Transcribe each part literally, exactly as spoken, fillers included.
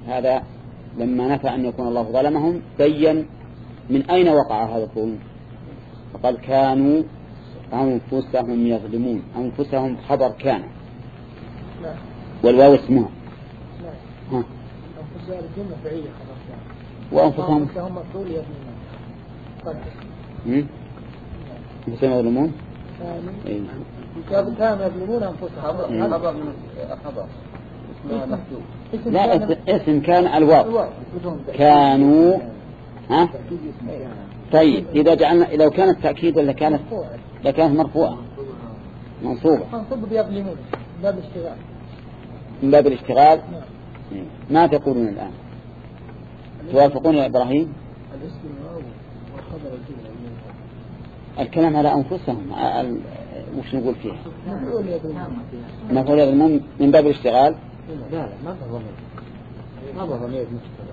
هذا لما نفى أن يكون الله ظلمهم بين من أين وقع هذا الظلم، فقال كانوا أنفسهم يظلمون. أنفسهم خبر كان والواو اسمها ها. أنفسهم الجملة فعيلة خبر كان وأنفسهم أنفسهم مفعول يظلمون. أنفسهم يظلمون كانوا يظلمون أنفسهم. خبر من خبر لا اسم كان الواو كانوا ها. طيب إذا جعلنا لو كانت تأكيد ولا كانت لكانت مرفوعة منصوبة منصوب بيظلمون باب الاشتغال من باب الاشتغال. ما تقولون الآن؟ توافقون يا إبراهيم؟ الكلام على أنفسهم وش نقول فيه؟ مفعول يظلمون من باب الاشتغال. لا لا ما ضمير ما ضمير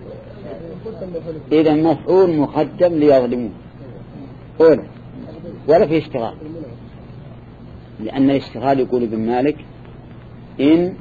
إذا مفعول مقدم ليظلمون أولا ولا في اشتغال، لأن الاشتغال يقول ابن مالك إن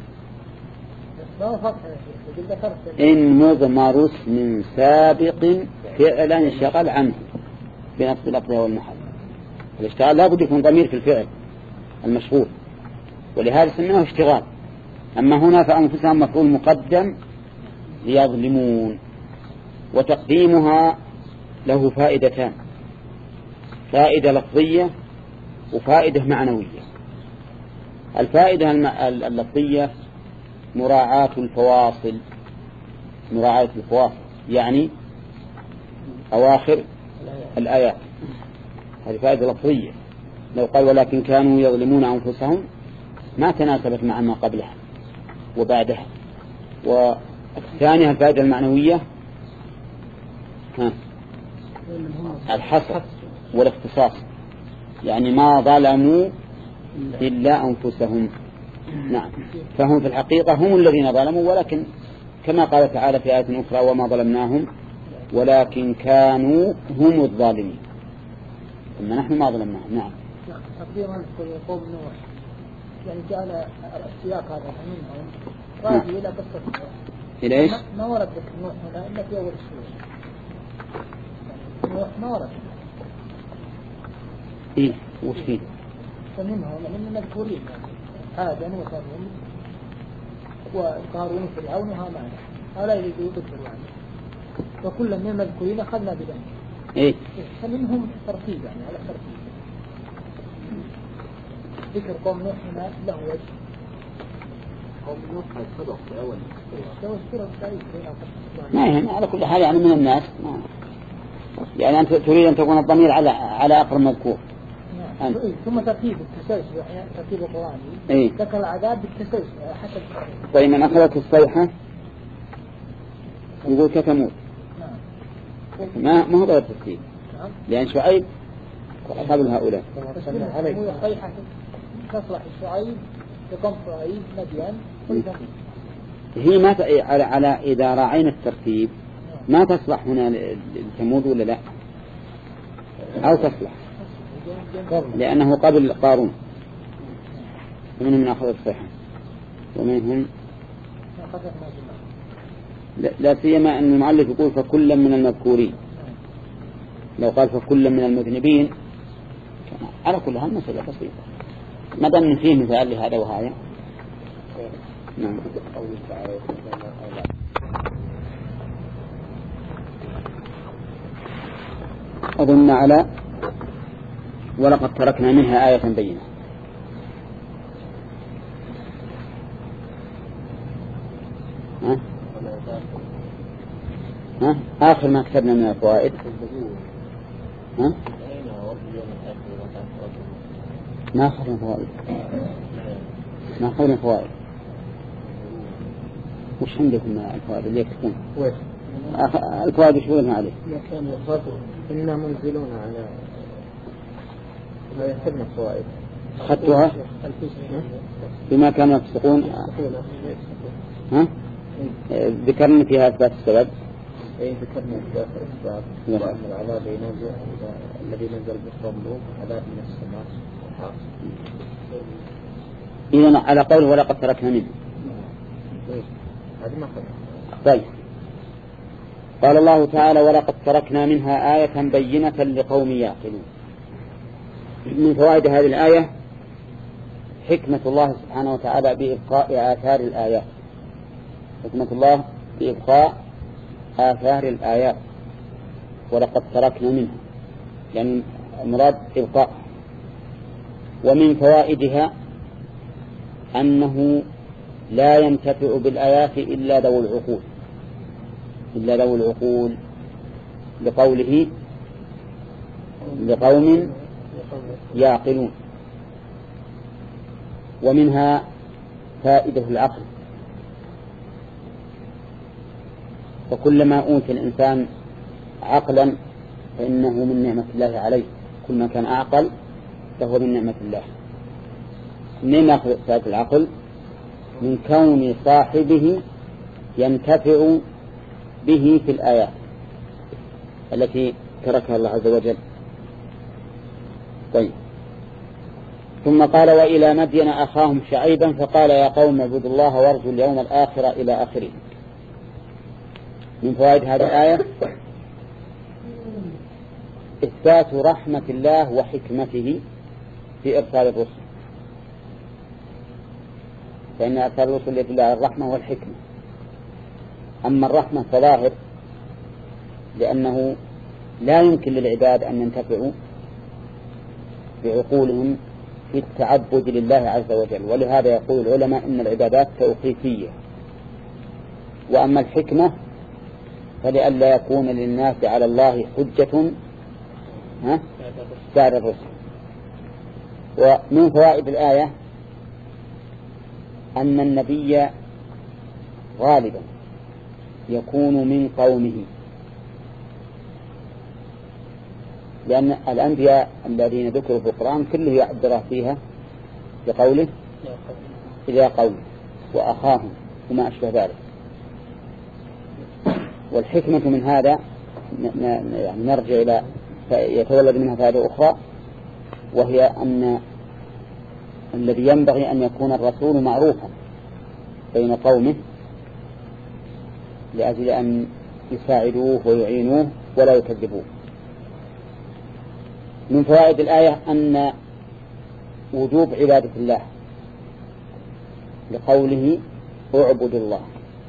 إن مضمر اسم سابق فعلا انشغل عنه بنفس اللفظ والمحل. الاشتغال لا بد يكون ضمير في الفعل المشغول ولهذا سميناه اشتغال. أما هنا فأنفسهم مفعول مقدم ليظلمون. وتقديمها له فائدتان، فائدة لفظية وفائدة معنوية. الفائدة اللفظية مراعاة الفواصل، مراعاة الفواصل يعني أواخر الآيات، هذه فائدة لفظية. لو قال ولكن كانوا يظلمون أنفسهم ما تناسبت مع ما قبلها وبعدها. والثانية الفائدة المعنوية ها الحصر والاختصاص، يعني ما ظلموا إلا أنفسهم. نعم، فهم في الحقيقة هم الذين ظلموا، ولكن كما قال تعالى في آية أخرى وما ظلمناهم ولكن كانوا هم الظالمين، إما نحن ما ظلمناهم. نعم. تقديما قوم نوح يعني جعل السياق هذا منهم راجع إلى قصة إلى إيش؟ ما ورد ذكر نوح هنا إلا في أول السورة. نوح ما ورد. إيه وش فيه؟ فمنهم من المذكورين عاد وثمود وقارون وفرعون وهامان، هؤلاء اللي ذكروا يعني، وكل من المذكورين أخذنا بذلك. إيه. فمنهم ترتيب يعني على ترتيب. ذكر قوم نوح هنا له وجه. قوم نوح سبق في أول. ما يهم على كل حال يعني من الناس ما. يعني أنت تريد أن تكون الضمير على على آخر مذكور. نعم. ثم ترتيب التسلسل يعني ترتيب القرآني. إيه. ذكر العذاب بالتسلسل حسب. طيب من أخذت الصيحة يقول كثمود. نعم. ما ما هو غير ترتيب. نعم. لأن شعيب قبل هؤلاء. هو صيحة تصلح شعيب لقوم شعيب مدين. هي ما على على إذا راعينا الترتيب ما تصلح هنا لثمود ولا لا؟ أو تصلح لأنه قبل قارون. ومنهم من أخذ الصيحة ومنهم لا, لا سيما أن المؤلف يقول فكل من المذكورين. لو قال فكل من المذنبين على كل هذا مسألة بسيطة ما دام فيه مثال لهذا وهذا. نعم. أظن على ولقد تركنا منها آية بينة. ها؟ ها؟ آخر ما كتبنا من الفوائد. ها؟ ما أخذنا فوائد ما أخذنا فوائد. وش عندكم الفوائد اللي يكتبون؟ الفوائد وش قلنا عليه؟ إنا منزلون على ما يحبنا الفوائد. أخذتها بما كانوا يفسقون. ها؟ ذكرنا فيها إثبات السبب. إيه ذكرنا إثبات الأسباب وأن العذاب ينزل الذي نزل بالصندوق عذاب من السماء. إذن على قوله ولقد تركنا منه. هذه ما طيب، قال الله تعالى: ولقد تركنا منها آية بينة لقوم يعقلون. من فوائد هذه الآية حكمة الله سبحانه وتعالى بإبقاء آثار الآيات، حكمة الله بإبقاء آثار الآيات. ولقد تركنا منها يعني المراد إبقاء. ومن فوائدها أنه لا ينتفع بالآيات إلا ذو العقول، إلا ذو العقول، لقوله: لقوم يعقلون. ومنها فائدة العقل، وكلما أوتي الإنسان عقلا فإنه من نعمة الله عليه، كلما كان أعقل فهو من نعمة الله. من نأخذ فائدة العقل؟ من كون صاحبه ينتفع به في الآيات التي تركها الله عز وجل. طيب، ثم قال: وإلى مدين أخاهم شعيبا فقال: يا قوم اعبدوا الله وارجوا اليوم الآخر إلى آخره. من فوائد هذه الآية إثبات رحمة الله وحكمته في إرسال الرسل، فإن إرسال الرسل يدل على الرحمة والحكمة. أما الرحمة فظاهر، لأنه لا يمكن للعباد أن ينتفعوا بعقولهم في التعبد لله عز وجل، ولهذا يقول العلماء إن العبادات توقيفية. وأما الحكمة فلئلا يكون للناس على الله حجة بعد الرسل. ومن فوائد الآية أن النبي غالبا يكون من قومه، لأن الأنبياء الذين ذكروا في القرآن كله يعبر فيها بقوله إلى قوم وأخاهم وما أشبه ذلك. والحكمة من هذا يعني نرجع إلى يتولد منها فائدة أخرى، وهي أن الذي ينبغي أن يكون الرسول معروفا بين قومه لأجل أن يساعدوه ويعينوه ولا يكذبوه. من فوائد الآية أن وجوب عبادة الله، لقوله: اعبد الله.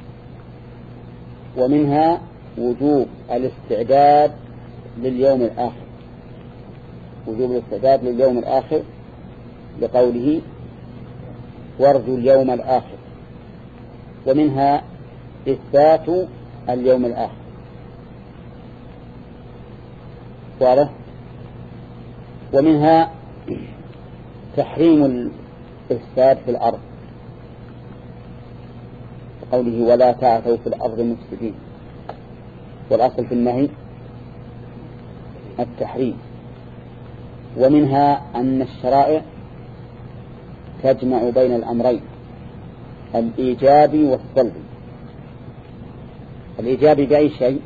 ومنها وجوب الاستعداد لليوم الآخر، وجوب الاستعداد لليوم الآخر، لقوله: وارجوا اليوم الآخر. ومنها إثبات اليوم الآخر. واضح؟ ومنها تحريم الإفساد في الأرض، قوله: ولا تعثوا في الأرض مفسدين. والأصل في النهي التحريم. ومنها أن الشرائع تجمع بين الأمرين، الإيجابي والسلبي. الإيجابي بأي شيء؟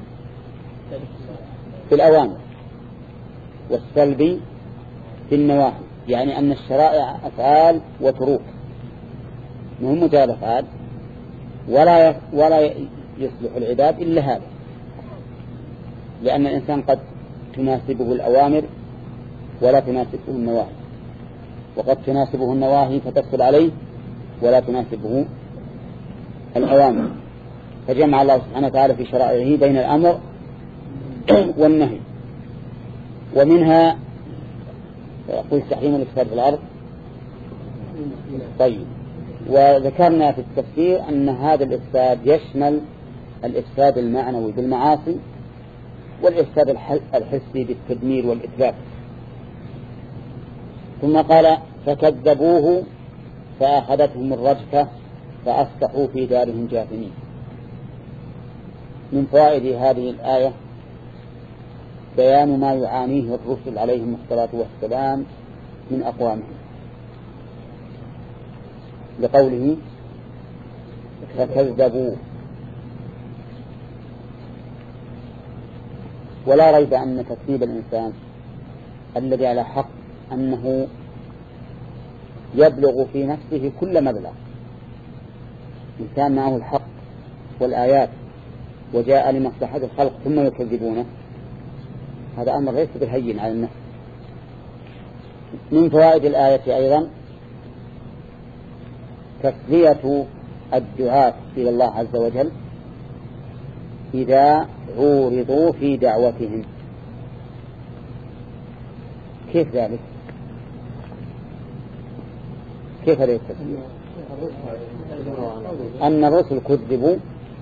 في الأوامر، والسلبي في النواهي. يعني أن الشرائع أفعال وتروك، مهم مجرد أفعال، ولا ولا يصلح العباد إلا هذا، لأن الإنسان قد تناسبه الأوامر ولا تناسبه النواهي، وقد تناسبه النواهي فتدخل عليه ولا تناسبه الأوامر. فجمع الله سبحانه وتعالى في شرائعه بين الأمر والنهي. ومنها يقول تحريم الإفساد في الأرض. طيب، وذكرنا في التفسير أن هذا الإفساد يشمل الإفساد المعنوي بالمعاصي، والإفساد الحسي بالتدمير والإتلاف. ثم قال: فكذبوه فأخذتهم الرجفة فأصبحوا في دارهم جاثمين. من فوائد هذه الآية بيان ما يعانيه الرسل عليهم الصلاة والسلام من أقوامهم، لقوله: فكذبوه. ولا ريب أن تكذيب الإنسان الذي على حق أنه يبلغ في نفسه كل مبلغ. إنسان معه الحق والآيات وجاء لمصلحة الخلق ثم يكذبونه، هذا أمر ليس بالهين على النفس. من فوائد الآية أيضا تسلية الدعاة إلى الله عز وجل إذا عورضوا في دعوتهم. كيف ذلك؟ كيف هذا التسلية؟ أن الرسل كذبوا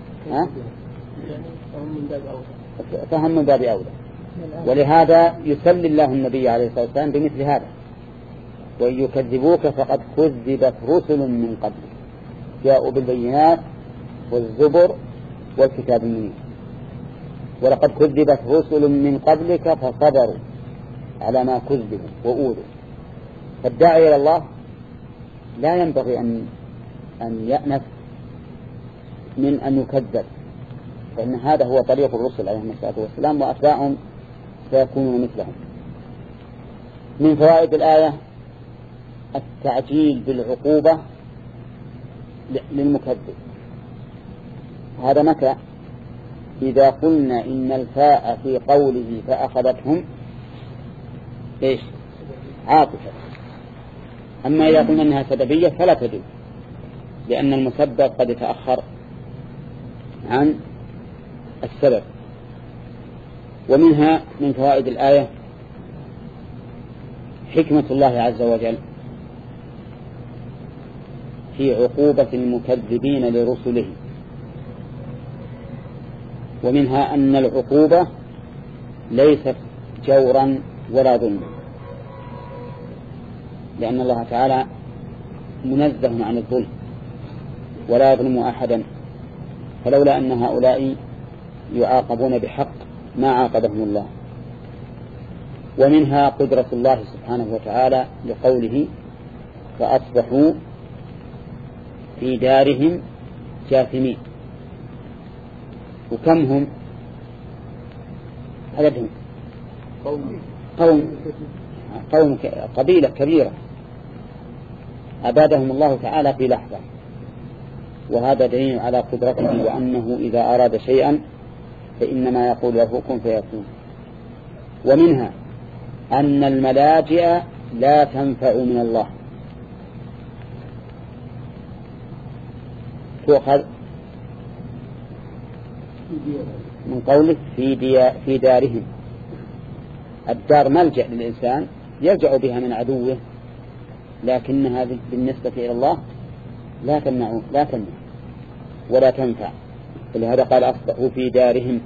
فهم من باب أولى، ولهذا يسلي الله النبي عليه الصلاة والسلام بمثل هذا: وإن يكذبوك فقد كذبت رسل من قبلك جاءوا بالبينات والزبر والكتاب المنير، ولقد كذبت رسل من قبلك فصبروا على ما كذبوا وأوذوا. فالداعي إلى الله لا ينبغي أن أن يأنف من أن يكذب، فإن هذا هو طريق الرسل عليهم الصلاة والسلام، وأتباعهم سيكونون مثلهم. من فوائد الآية التعجيل بالعقوبة للمكذب. هذا متى؟ إذا قلنا إن الفاء في قوله فأخذتهم إيش؟ عاطفة. أما إذا قلنا أنها سببية فلا تجوز، لأن المسبب قد يتأخر عن السبب. ومنها من فوائد الآية حكمة الله عز وجل في عقوبة المكذبين لرسله، ومنها أن العقوبة ليست جورا ولا ظلما، لأن الله تعالى منزه عن الظلم ولا يظلم أحدا، فلولا أن هؤلاء يعاقبون بحق ما عاقبهم الله. ومنها قدرة الله سبحانه وتعالى لقوله فأصبحوا في دارهم جاثمين. وكم هم عددهم؟ قوم قوم قبيلة كبيرة أبادهم الله تعالى في لحظة، وهذا دليل على قدرته وأنه إذا أراد شيئا فإنما يقول له كن فيكون. ومنها أن الملاجئ لا تنفع من الله، تؤخذ من قولك في, دي في دارهم. الدار ملجأ للإنسان يرجع بها من عدوه، لكنها بالنسبة إلى الله لا تمنع لا تمنع ولا تنفع، ولهذا قال أصبحوا في دارهم.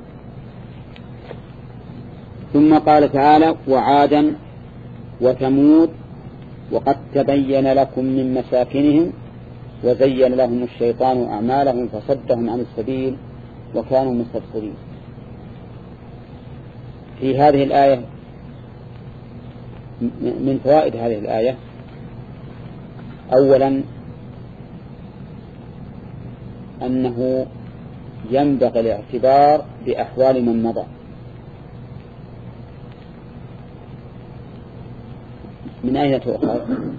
ثم قال تعالى وعادا وثمود وقد تبين لكم من مساكنهم وزين لهم الشيطان أعمالهم فصدهم عن السبيل وكانوا مستبصرين. في هذه الآية من فوائد هذه الآية أولا أنه ينبغي الاعتبار بأحوال من مضى، من أين تؤخذ؟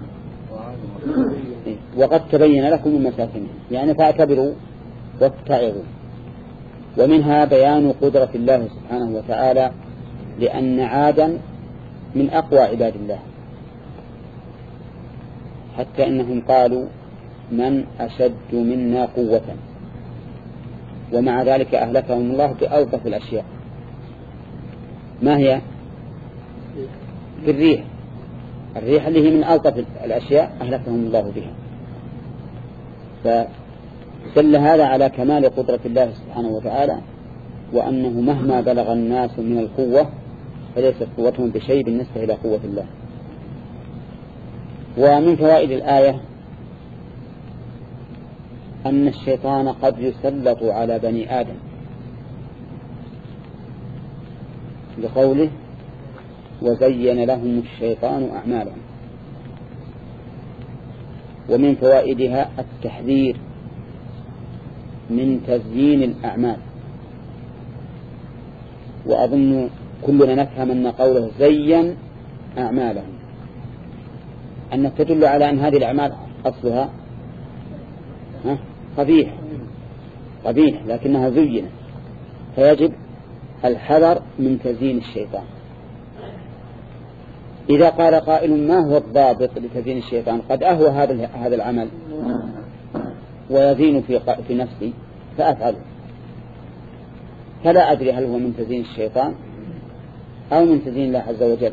وقد تبين لكم من مساكنهم، يعني فاعتبروا واتعظوا. ومنها بيان قدرة الله سبحانه وتعالى، لأن عادا من أقوى عباد الله، حتى إنهم قالوا من أشد منا قوة، ومع ذلك أهلكهم الله بألطف الأشياء. ما هي؟ بالريح، الريح اللي هي من ألطف الأشياء أهلكهم الله بها. فدل هذا على كمال قدرة الله سبحانه وتعالى، وأنه مهما بلغ الناس من القوة فليست قوتهم بشيء بالنسبة إلى قوة الله. ومن فوائد الآية أن الشيطان قد يسلط على بني آدم، لقوله وزين لهم الشيطان أعمالهم. ومن فوائدها التحذير من تزيين الأعمال. وأظن كلنا نفهم أن قوله زين أعمالهم أن تدل على أن هذه الأعمال أصلها قبيح، قبيح لكنها زينت، فيجب الحذر من تزيين الشيطان. إذا قال قائل ما هو الضابط لتزيين الشيطان؟ قد أهوى هذا هذا العمل ويزين في في نفسي فأفعله، فلا أدري هل هو من تزيين الشيطان أو من تزيين الله عز وجل،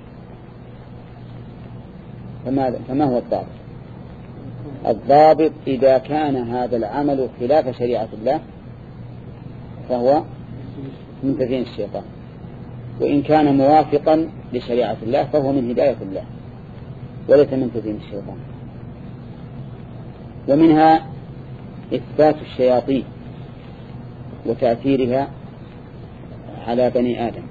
فما, فما هو الضابط؟ الضابط إذا كان هذا العمل خلاف شريعة الله فهو من تزيين الشيطان، وإن كان موافقا لشريعة الله فهو من هداية الله وليس من تزيين الشيطان. ومنها إثبات الشياطين وتأثيرها على بني آدم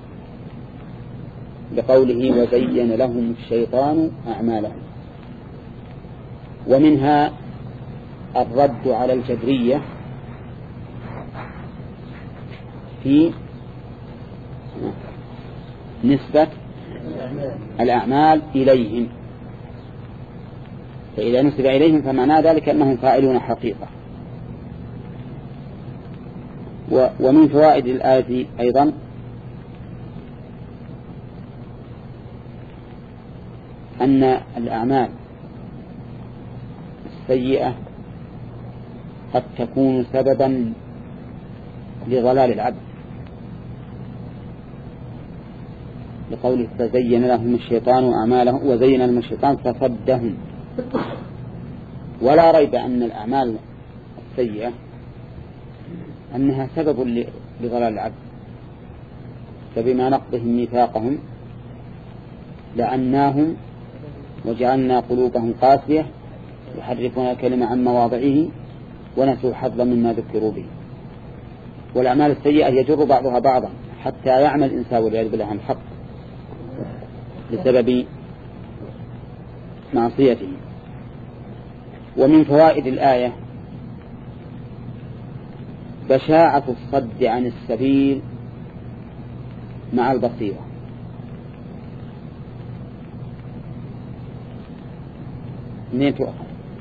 بقوله وزين لهم الشيطان أعمالهم. ومنها الرد على الجبرية في نسبة الأعمال إليهم، فإذا نسب إليهم فمعنى ذلك أنهم فاعلون حقيقة. ومن فوائد الآية أيضا أن الأعمال السيئة قد تكون سببا لضلال العبد، لقوله فزين لهم الشيطان أعمالهم وزين لهم الشيطان فصدهم. ولا ريب أن الأعمال السيئة أنها سبب لضلال العبد، فبما نقضهم ميثاقهم لعناهم وجعلنا قلوبهم قاسية يحرفون الكلمة عن مواضعه ونسوا حظا مما ذكروا به. والأعمال السيئة يجر بعضها بعضا حتى يعمل الإنسان والعياذ بالله عن الحق بسبب معصيته. ومن فوائد الآية بشاعة الصد عن السبيل مع البصيرة. منين تؤخذ؟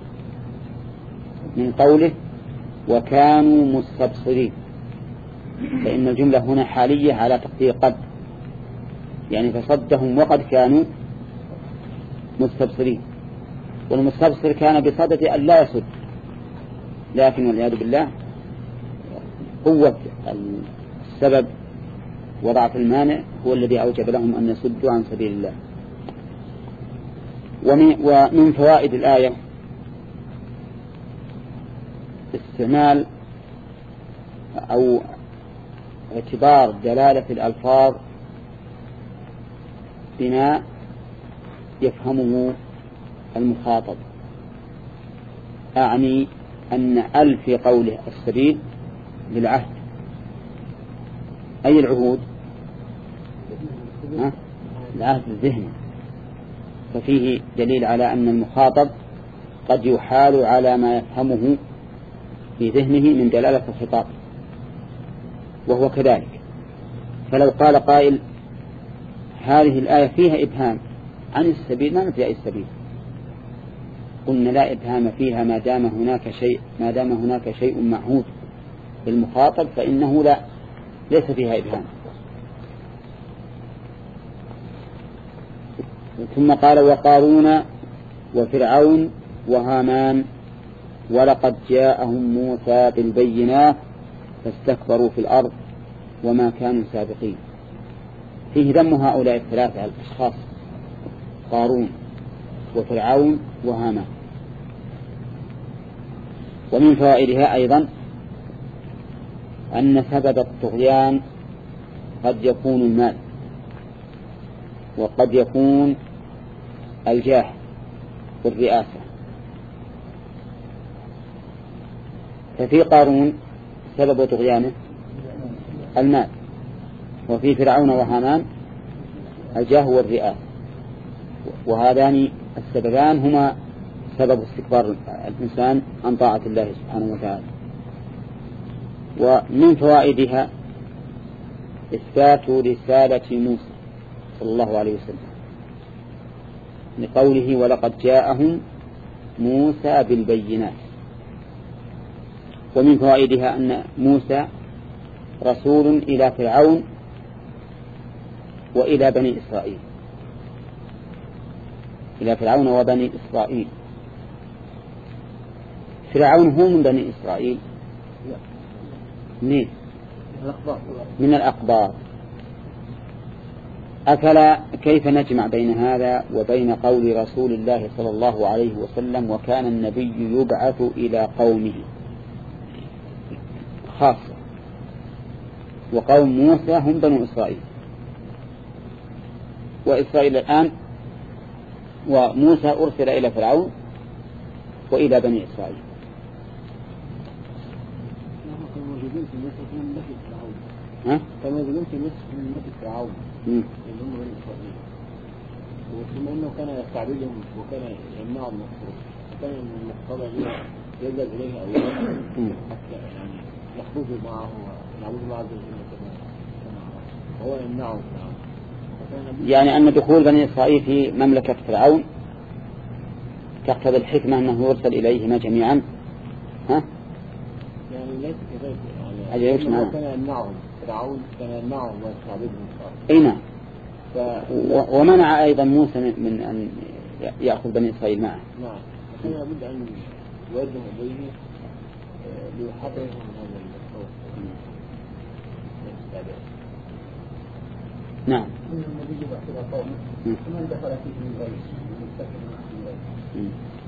من قوله وكانوا مستبصرين، فإن الجملة هنا حالية على تقدير قد، يعني فصدهم وقد كانوا مستبصرين، والمستبصر كان بصدد أن لا يصد، لكن والعياذ بالله قوة السبب وضعف المانع هو الذي أوجب لهم أن يصدوا عن سبيل الله. ومن فوائد الآية استعمال أو اعتبار دلالة الألفاظ بما يفهمه المخاطب، أعني أن أل في قوله السبيل بالعهد، أي العهود؟ العهد الذهني، ففيه دليل على أن المخاطب قد يحال على ما يفهمه في ذهنه من دلالة الخطاب، وهو كذلك. فلو قال قائل هذه الآية فيها إبهام عن السبيل، ما نفي أي السبيل، قلنا لا إبهام فيها ما دام هناك شيء ما دام هناك شيء معهود بالمخاطب فإنه لا ليس فيها إبهام. ثم قال وقارون وفرعون وهامان ولقد جاءهم موسى بالبينات فاستكبروا في الأرض وما كانوا سابقين. فيه ذم هؤلاء الثلاثة الأشخاص قارون وفرعون وهامان. ومن فوائدها أيضا أن سبب الطغيان قد يكون المال وقد يكون الجاه والرئاسة. ففي قارون سبب طغيانه المال، وفي فرعون وهامان الجاه والرئاسة، وهذان السببان هما سبب استكبار الإنسان عن طاعة الله سبحانه وتعالى. ومن فوائدها إثبات رسالة موسى صلى الله عليه وسلم لقوله ولقد جاءهم موسى بالبينات، ومن فوائدها أن موسى رسول إلى فرعون وإلى بني إسرائيل، إلى فرعون وبني إسرائيل. فرعون هو من بني إسرائيل منين؟ من الأقباط. أفلا كيف نجمع بين هذا وبين قول رسول الله صلى الله عليه وسلم وكان النبي يبعث إلى قومه خاصة، وقوم موسى هم بنو إسرائيل، وإسرائيل الآن وموسى أرسل إلى فرعون وإلى بني إسرائيل. ها؟ كانوا يقولون في مصر من مصر فرعون اللي هم بني إسرائيل، وثم إنه كان يستعبدهم وكان يمنعهم من الخروج، وكان من المقتضى يذهب إليه أو يذهب حتى يعني يخرجوا معه ويعبدوا معه وهو يمنعهم. يعني أن دخول بني إسرائيل في مملكة فرعون تقتضي الحكمة أنه يرسل إليهما جميعا. ها؟ يعني ليس كذلك، يعني أجل كان يمنعهم فرعون، كان يمنعهم ويستعبدهم. أي نعم. ف... و... ومنع أيضا موسى من أن يأخذ بني إسرائيل معه. نعم، لكن لابد أن يوجه إليه ليحررهم من هذا الخوف. نعم. النبي يبعث إلى قومه ومن دخل فيه من غيره من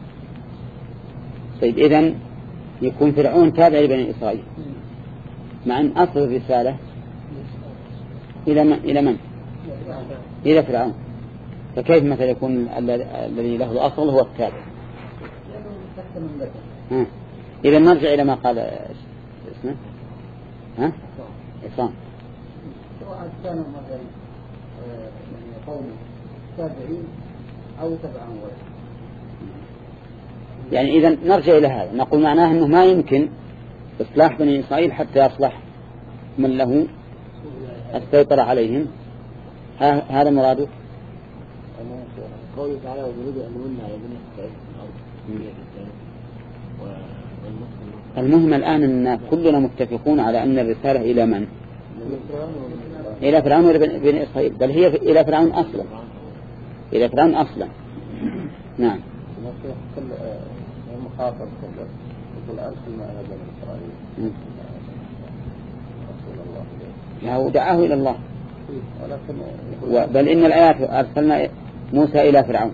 طيب إذن يكون فرعون تابع لبني إسرائيل، مع أن أصل الرسالة إلى من؟ إلى من؟ إلى فرعون. فكيف مثلا يكون الذي له الأصل هو التابع؟ إذا نرجع إلى ما قال اسمه ها؟ عصام. سواء كانوا مثلا قوم تابعين أو تبعا ولا. يعني إذا نرجع إلى هذا، نقول معناه أنه ما يمكن إصلاح بني إسرائيل حتى يصلح من له السيطرة عليهم. هذا مراده. قوله تعالى ويريد أن يمن على بني إسرائيل المهم الآن أن كلنا متفقون على أن الرسالة إلى من؟ إلى فرعون وإلى بني إسرائيل، بل هي إلى فرعون أصلا، إلى فرعون أصلا. نعم. المخاطب يقول أرسلنا إلى بني إسرائيل رسول الله، لا دعاه إلى الله، بل إن الآيات أرسلنا موسى إلى فرعون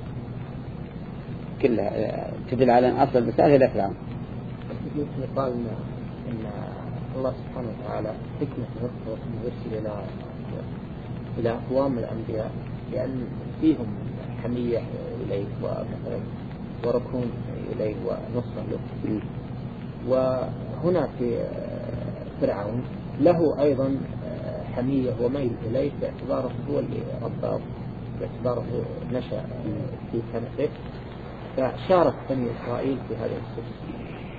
كلها تدل على أن أصل الرسالة إلى فرعون. يقال إن الله سبحانه وتعالى حكمة يرسل إلى إلى أقوام الأنبياء لأن فيهم حمية إليه ومثلا وركون إليه ونصر له. وهنا في فرعون له أيضا حمية وميل إليه باعتباره هو اللي رباه، باعتباره نشأ في كنفه، فشارك بني إسرائيل في هذا السجن.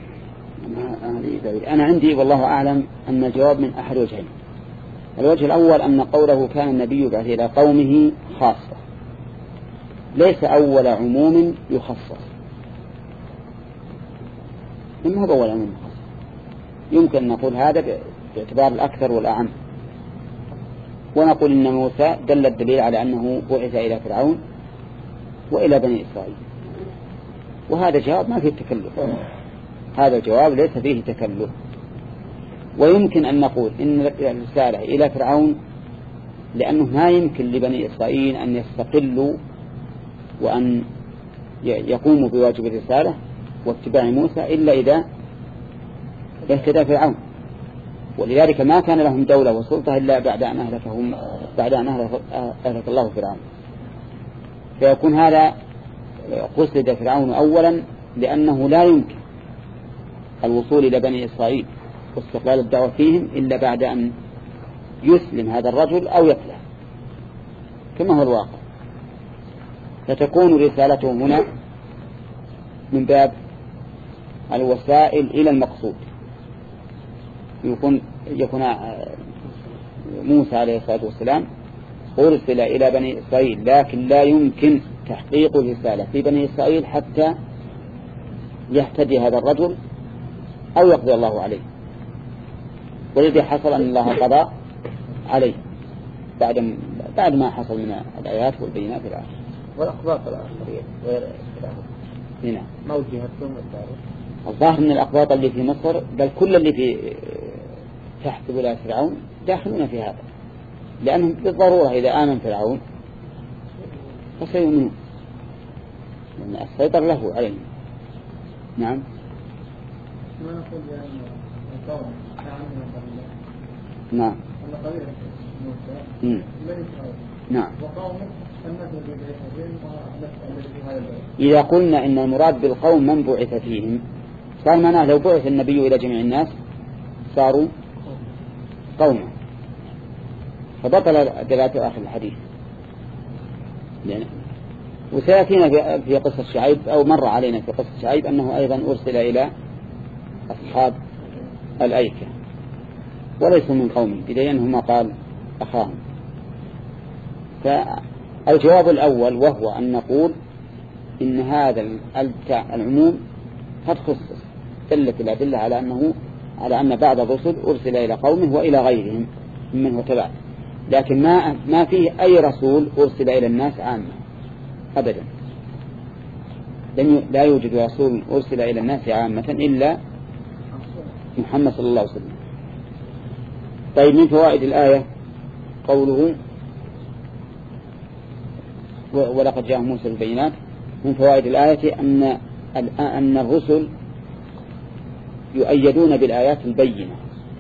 أنا عندي والله أعلم أن الجواب من أحد وجهين. الوجه الأول أن قوله كان النبي يبعث إلى قومه خاصة، ليس أول عموم يخصص، إنه هو أول عموم يخصص. يمكن أن نقول هذا باعتبار الأكثر والأعم، ونقول إن موسى دل الدليل على أنه بعث إلى فرعون وإلى بني إسرائيل، وهذا جواب ما فيه تكلف، هذا جواب ليس فيه تكلف. ويمكن أن نقول إن الرسالة إلى فرعون لأنه ما يمكن لبني إسرائيل أن يستقلوا وأن يقوموا بواجب الرسالة واتباع موسى إلا إذا اهتدى فرعون، ولذلك ما كان لهم دولة وسلطة إلا بعد أن أهلكهم بعد أن أهلك الله فرعون. فيكون هذا قصد فرعون أولا لأنه لا يمكن الوصول إلى بني إسرائيل واستقلال الدعوة فيهم إلا بعد أن يسلم هذا الرجل أو يقتله كما هو الواقع. فتكون رسالته هنا من باب الوسائل إلى المقصود. يكون يكون موسى عليه الصلاة والسلام أرسل إلى بني إسرائيل، لكن لا يمكن تحقيق الرسالة في بني إسرائيل حتى يهتدي هذا الرجل أو يقضي الله عليه، والذي حصل أن الله قضى عليه بعد بعد ما حصل من الآيات والبينات الآخر. والأقباط الآخرين غير هنا ما وجهتهم الدار. الظاهر من الأقباط اللي في مصر بل كل اللي في تحت ولاية فرعون داخلون في هذا، لأنهم بالضرورة إذا آمن فرعون فسيؤمنون لأن السيطر له عليهم. نعم. ما نقول يعني القوم نعم. ولا قبيلة موسى بني إسرائيل. نعم. وقومه النبي بعثتهم ونسأل في هذا البيت. إذا قلنا إن المراد بالقوم من بعث فيهم صار معناه لو بعث النبي إلى جميع الناس صاروا قوما، فبطل دلالة آخر الحديث. وسيأتينا في قصة شعيب أو مر علينا في قصة شعيب أنه أيضا أرسل إلى أصحاب الأيكة وليسوا من قومه بدليل أنه قال أخاهم. فالجواب الأول وهو أن نقول إن هذا العموم قد خصص، دلت الأدلة على أنه على أن بعض الرسل أرسل إلى قومه وإلى غيرهم ممن هو تبع، لكن ما ما فيه أي رسول أرسل إلى الناس عامة أبدا. لا يوجد رسول أرسل إلى الناس عامة إلا محمد صلى الله عليه وسلم. طيب من فوائد الآية قوله ولقد جاء موسى بالبينات. من فوائد الآية أن أن الرسل يؤيدون بالآيات البينة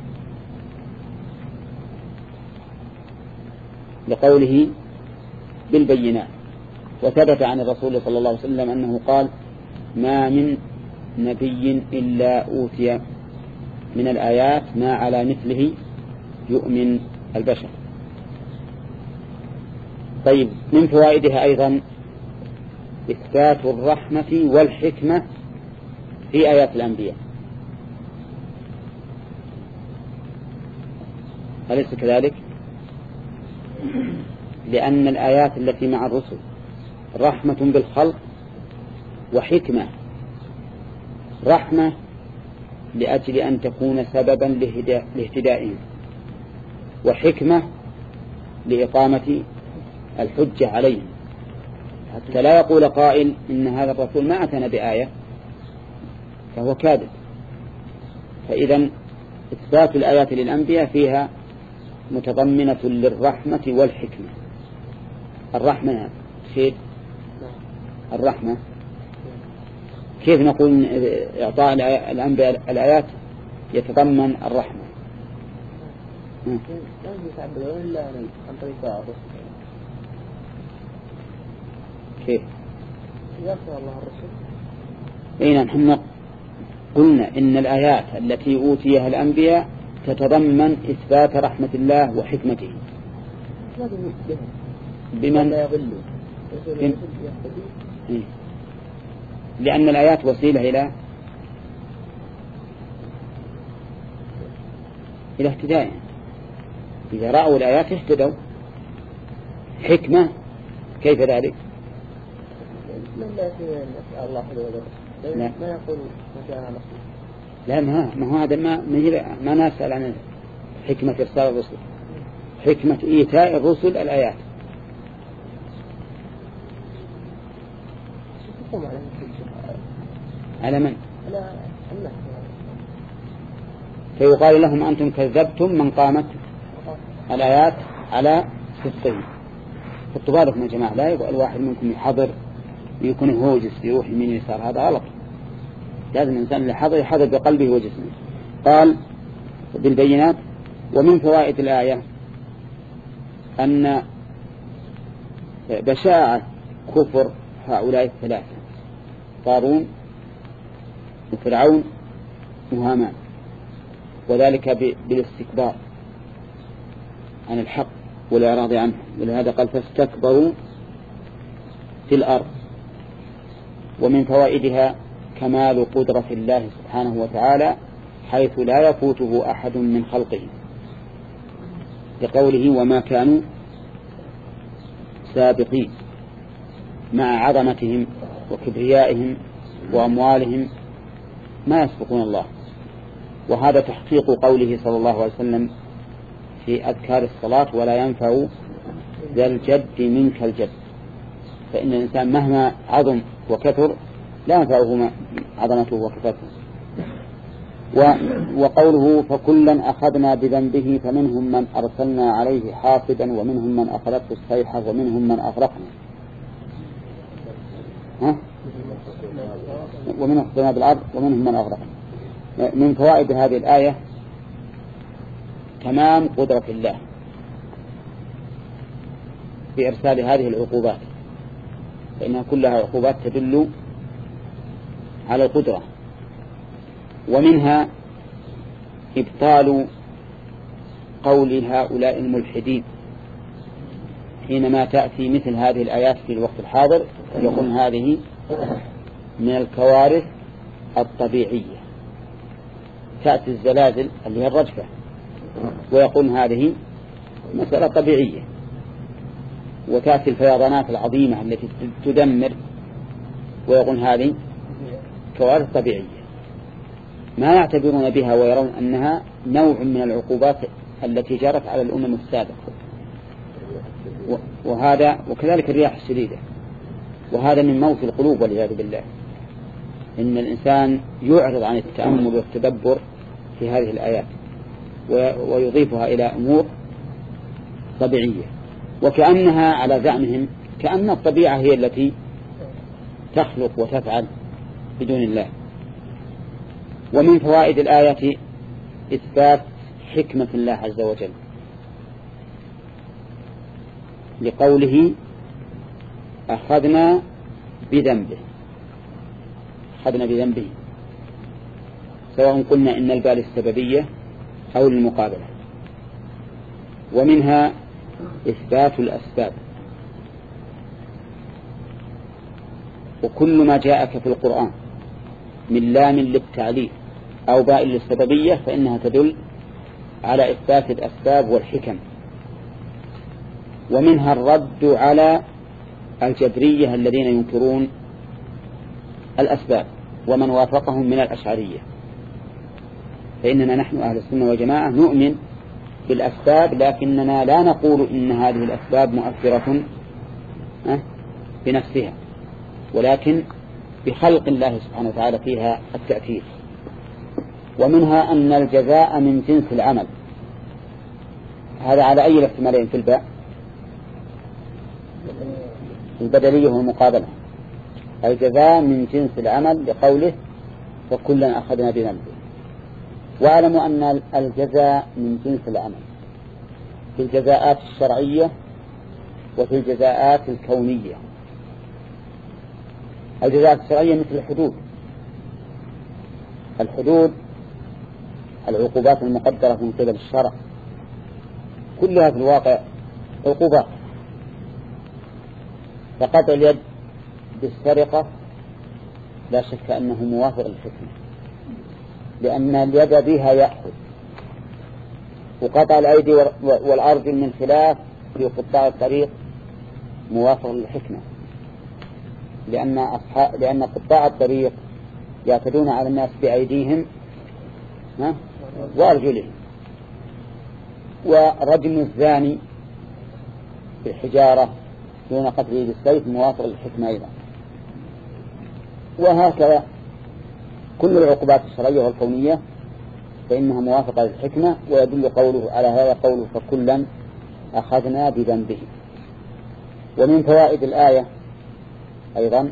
لقوله بالبينات. وثبت عن الرسول صلى الله عليه وسلم أنه قال ما من نبي إلا أوتي من الآيات ما على مثله يؤمن البشر. طيب من فوائدها أيضا إثبات الرحمة والحكمة في آيات الأنبياء، أليس كذلك؟ لأن الآيات التي مع الرسل رحمة بالخلق وحكمة. رحمة لأجل أن تكون سببا لاهتدائهم، وحكمة لإقامة الحجة عليهم، حتى لا يقول قائل إن هذا الرسول ما أتنا بآية فهو كاذب. فإذا إثبات الآيات للأنبياء فيها متضمنة للرحمة والحكمة. الرحمة شيء الرحمة كيف نقول إعطاء الأنبياء الآيات يتضمن الرحمة؟ لا يتعبدون إلا عن طريق الرسل. كيف؟ يرسل الله الرسل. أين نحن قلنا إن الآيات التي أوتيها الأنبياء تتضمن إثبات رحمة الله وحكمته. بمن لا يضل بم... لأن الآيات وسيلة إلى إلى اهتداء. إذا رأوا الآيات اهتدوا. حكمة كيف ذلك؟ لا الله لا ما يقول مشاء نفسه. لا ما ما هو هذا ما ما نسأل عن حكمة إرسال الرسل، حكمة إيتاء الرسل الآيات. على من؟ على الناس. فيقال لهم أنتم كذبتم من قامت الآيات على صدقهم. خطوا بالكم يا جماعة، لا يبقى الواحد منكم يحضر ويكون هوجس يروح يمين يسار، هذا غلط. لازم الإنسان اللي حضر يحضر بقلبه وجسمه. قال بالبينات. ومن فوائد الآية أن بشاعة كفر هؤلاء الثلاثة قارون وفرعون وهامان، وذلك بالاستكبار عن الحق والإعراض عنه، ولهذا قال فاستكبروا في الأرض. ومن فوائدها كمال قدرة الله سبحانه وتعالى حيث لا يفوته أحد من خلقه، لقوله وما كانوا سابقين. مع عظمتهم وكبريائهم وأموالهم ما يسبقون الله وهذا تحقيق قوله صلى الله عليه وسلم في أذكار الصلاة: ولا ينفع ذا الجد منك الجد. فإن الإنسان مهما عظم وكثر لا ينفعه عظمته وكثرته. وقوله: فكلا أخذنا بذنبه فمنهم من أرسلنا عليه حاصبا ومنهم من أخذته الصيحة ومنهم من أغرقنا. ها؟ ومنهم أخذنا بالأرض ومنهم من أغرقنا. من فوائد هذه الآية تمام قدرة الله في إرسال هذه العقوبات، فإنها كلها عقوبات تدل على القدرة. ومنها إبطال قول هؤلاء الملحدين حينما تأتي مثل هذه الآيات في الوقت الحاضر يقول هذه من الكوارث الطبيعية. تأتي الزلازل اللي هي الرجفة ويقول هذه مسألة طبيعية، وتأتي الفيضانات العظيمة التي تدمر ويقول هذه كوارث طبيعية، ما يعتبرون بها ويرون أنها نوع من العقوبات التي جرت على الأمم السابقة. وهذا وكذلك الرياح الشديدة، وهذا من موت القلوب والعياذ بالله. إن الإنسان يعرض عن التأمل والتدبر في هذه الآيات ويضيفها إلى أمور طبيعية، وكأنها على زعمهم كأن الطبيعة هي التي تخلق وتفعل بدون الله. ومن فوائد الآية إثبات حكمة الله عز وجل لقوله: أخذنا بذنبه. أخذنا بذنبه، سواء قلنا إن البال السببية أو المقابلة. ومنها إثبات الأسباب، وكل ما جاءك في القرآن من لام للتعليل أو باء للسببية فإنها تدل على إثبات الأسباب والحكم. ومنها الرد على الجبرية الذين ينكرون الأسباب ومن وافقهم من الأشعرية، فإننا نحن أهل السنة والجماعة نؤمن بالأسباب، لكننا لا نقول إن هذه الأسباب مؤثرة بنفسها، ولكن بخلق الله سبحانه وتعالى فيها التأثير. ومنها أن الجزاء من جنس العمل. هذا على أي الاحتمالين في الباء؟ البدلية والمقابلة. الجزاء من جنس العمل لقوله: فكلا أخذنا بذنبه. واعلموا أن الجزاء من جنس العمل في الجزاءات الشرعية وفي الجزاءات الكونية. الجزاءات الشرعية مثل الحدود. الحدود العقوبات المقدرة من قبل الشرع كلها في الواقع عقوبات. فقطع اليد بالسرقة لا شك أنه موافق للحكمة، لأن اليد بها يأخذ. وقطع الأيدي والأرجل من خلاف في قطاع الطريق موافق للحكمة، لأن أصحاب لأن قطاع الطريق يعتدون على الناس بأيديهم وأرجلهم. ورجم الزاني بالحجارة دون قتله بالسيف موافق للحكمة أيضا. وهكذا كل العقوبات الشرعية والكونية فإنها موافقة للحكمة، ويدل قوله على هذا قوله: فكلا أخذنا بذنبه. ومن فوائد الآية أيضا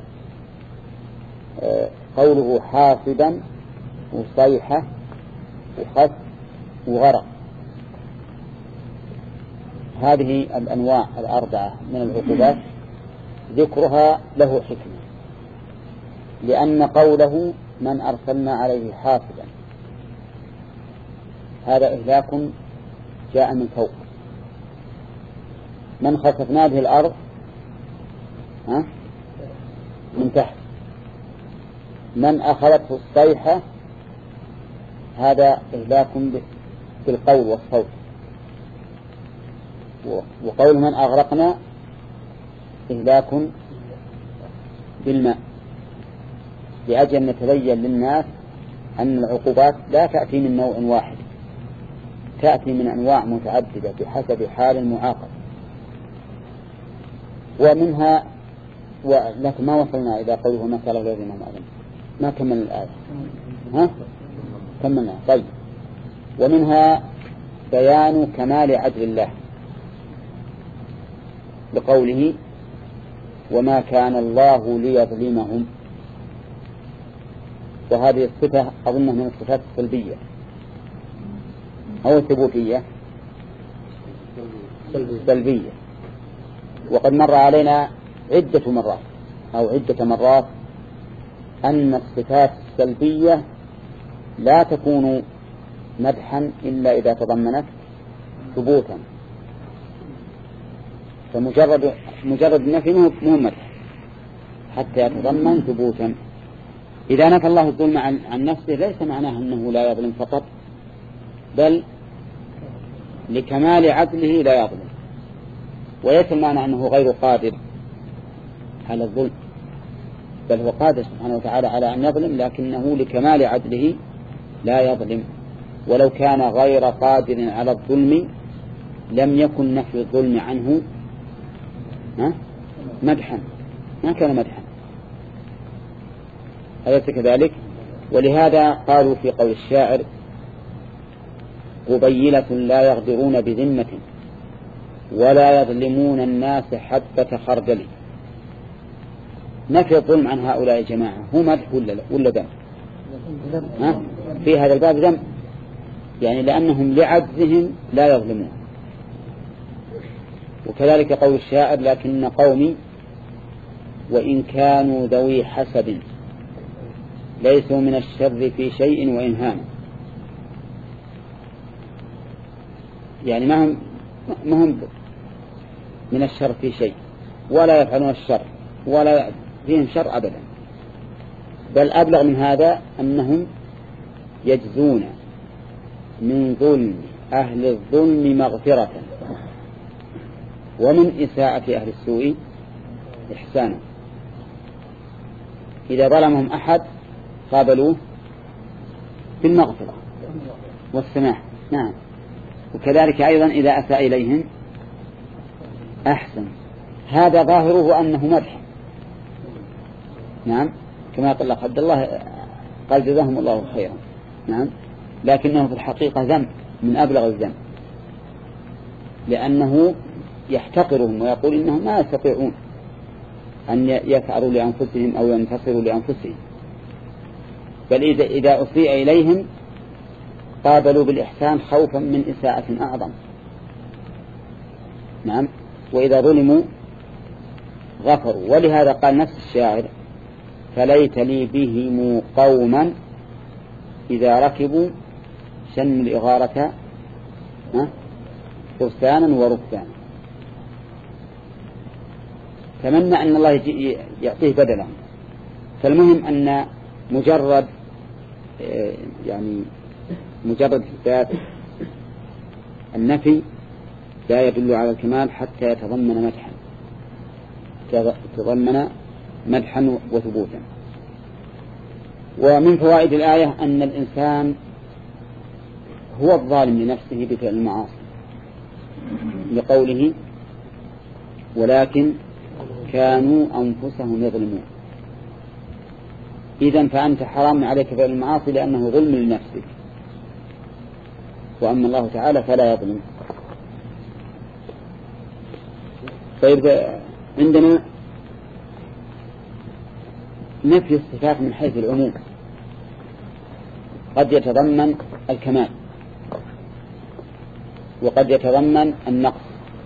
قوله: حاصبا وصيحة وخس وغرق. هذه الأنواع الأربعة من العقوبات ذكرها له حكمة، لأن قوله: من أرسلنا عليه حاصبا هذا إهلاك جاء من فوق. من خسفنا به الأرض ها من تحت. من أخذته الصيحة هذا إهلاك بالقول والصوت. وقول من أغرقنا إهلاك بالماء، لأجل أن نتبين للناس أن العقوبات لا تأتي من نوع واحد، تأتي من أنواع متعددة بحسب حال المعاقب. ومنها ولكن ما وصلنا إلى قوله ما كان الذين هم أظلم، ما كمل الآية. ها كملنا. طيب، ومنها بيان كمال عدل الله بقوله وما كان الله ليظلمهم، وهذه الصفة أظنها من الصفات السلبية أو الثبوتية سلبية. وقد مر علينا عدة مرات أو عدة مرات أن الصفات السلبية لا تكون مدحا إلا إذا تضمنت ثبوتا، فمجرد مجرد النفي مهم مدح حتى يتضمن ثبوتا. إذا نفى الله الظلم عن, عن نفسه ليس معناه أنه لا يظلم فقط، بل لكمال عدله لا يظلم، وليس معنى أنه غير قادر على الظلم، بل هو قادر سبحانه وتعالى على أن يظلم، لكنه لكمال عدله لا يظلم. ولو كان غير قادر على الظلم لم يكن نفي الظلم عنه مدحا، ما كان مدحا، أليس كذلك؟ ولهذا قالوا في قول الشاعر قبيلة لا يغدرون بذمة ولا يظلمون الناس حبة خردل. نفي الظلم عن هؤلاء الجماعة هو مدح ولا ولا ذم؟ في هذا الباب ذم، يعني لأنهم لعجزهم لا يظلمون. وكذلك قول الشاعر لكن قومي وإن كانوا ذوي حسب ليسوا من الشر في شيء وإن هانوا، يعني ما هم ما هم من الشر في شيء ولا يفعلون الشر ولا فيهم شر أبدا، بل أبلغ من هذا أنهم يجزون من ظلم أهل الظلم مغفرة ومن إساءة أهل السوء إحسانا. إذا ظلمهم أحد قابلوه بالمغفرة والسماح، نعم. وكذلك أيضا إذا أساء إليهم أحسن. هذا ظاهره أنه مدح، نعم، كما قال عبد الله قال جزاهم الله خيرا، نعم، لكنه في الحقيقة ذنب من أبلغ الذنب، لأنه يحتقرهم ويقول إنهم ما يستطيعون أن يفعلوا لأنفسهم أو ينتصروا لأنفسهم، بل إذا, إذا أسيء إليهم قابلوا بالإحسان خوفا من إساءة أعظم، نعم، وإذا ظلموا غفروا. ولهذا قال نفس الشاعر فليت لي بهم قوما إذا ركبوا شن الإغارة فرسانا وركبانا. تمنى أن الله يعطيه بدلا. فالمهم أن مجرد يعني مجرد إثبات النفي لا يدل على الكمال حتى يتضمن مدحا يتضمن مدحا وثبوتا. ومن فوائد الآية أن الإنسان هو الظالم لنفسه بفعل المعاصي، لقوله ولكن كانوا أنفسهم يظلمون. إذن فأنت حرام عليك فعل المعاصي لأنه ظلم لنفسك، وأما الله تعالى فلا يظلم. طيب، عندنا نفي الصفات من حيث العموم قد يتضمن الكمال وقد يتضمن النقص،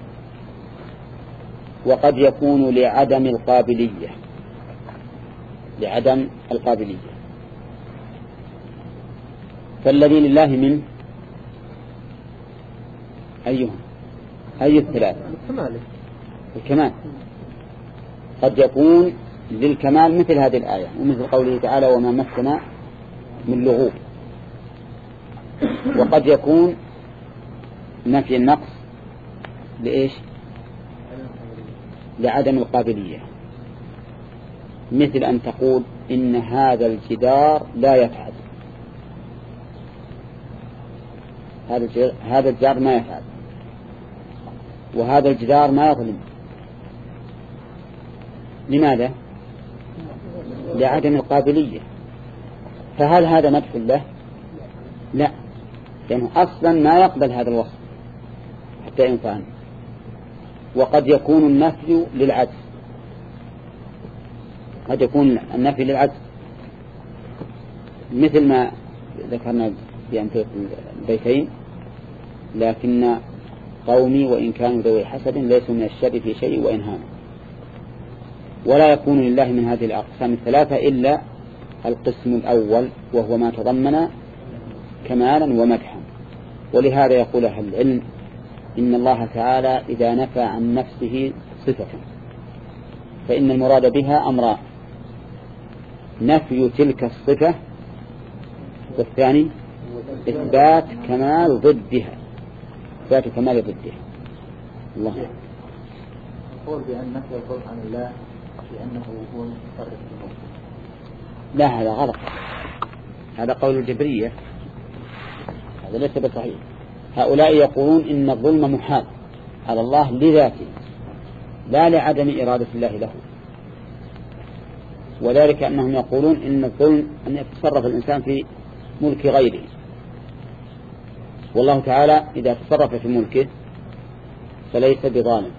وقد يكون لعدم القابلية لعدم القابلية فالذي لله من أيهم أي الثلاثة؟ الكمال. قد يكون للكمال مثل هذه الآية ومثل قوله تعالى وما مسنا من لغوب. وقد يكون نفي النقص لإيش؟ لعدم القابلية، مثل أن تقول إن هذا الجدار لا يفعل هذا هذا الجار ما يفعل، وهذا الجدار ما يظلم. لماذا؟ لعدم القابلية. فهل هذا مدح له؟ لا، لأنه أصلا ما يقبل هذا الوصف حتى ينفع عنه. وقد يكون النفي للعجز، قد يكون النفي للعجز مثل ما ذكرنا في أمثلة البيتين: لكن قومي وإن كانوا ذوي حسد ليسوا من الشر في شيء وإن هانوا. ولا يكون لله من هذه الأقسام الثلاثة إلا القسم الأول، وهو ما تضمن كمالا ومدحا. ولهذا يقول أهل العلم إن الله تعالى إذا نفى عن نفسه صفة فإن المراد بها أمران: نفي تلك الصفة، والثاني إثبات كمال ضدها، إثبات كمال ضدها. الله يقول بأن نفي القول عن الله لأنه هو المتصرف في الموت. لا، هذا غلط، هذا قول الجبرية، هذا ليس بصحيح. هؤلاء يقولون إن الظلم محال على الله لذاته لا لعدم إرادة الله له، وذلك أنهم يقولون إن الظلم أن يتصرف الإنسان في ملك غيره، والله تعالى إذا تصرف في ملكه فليس بظالم،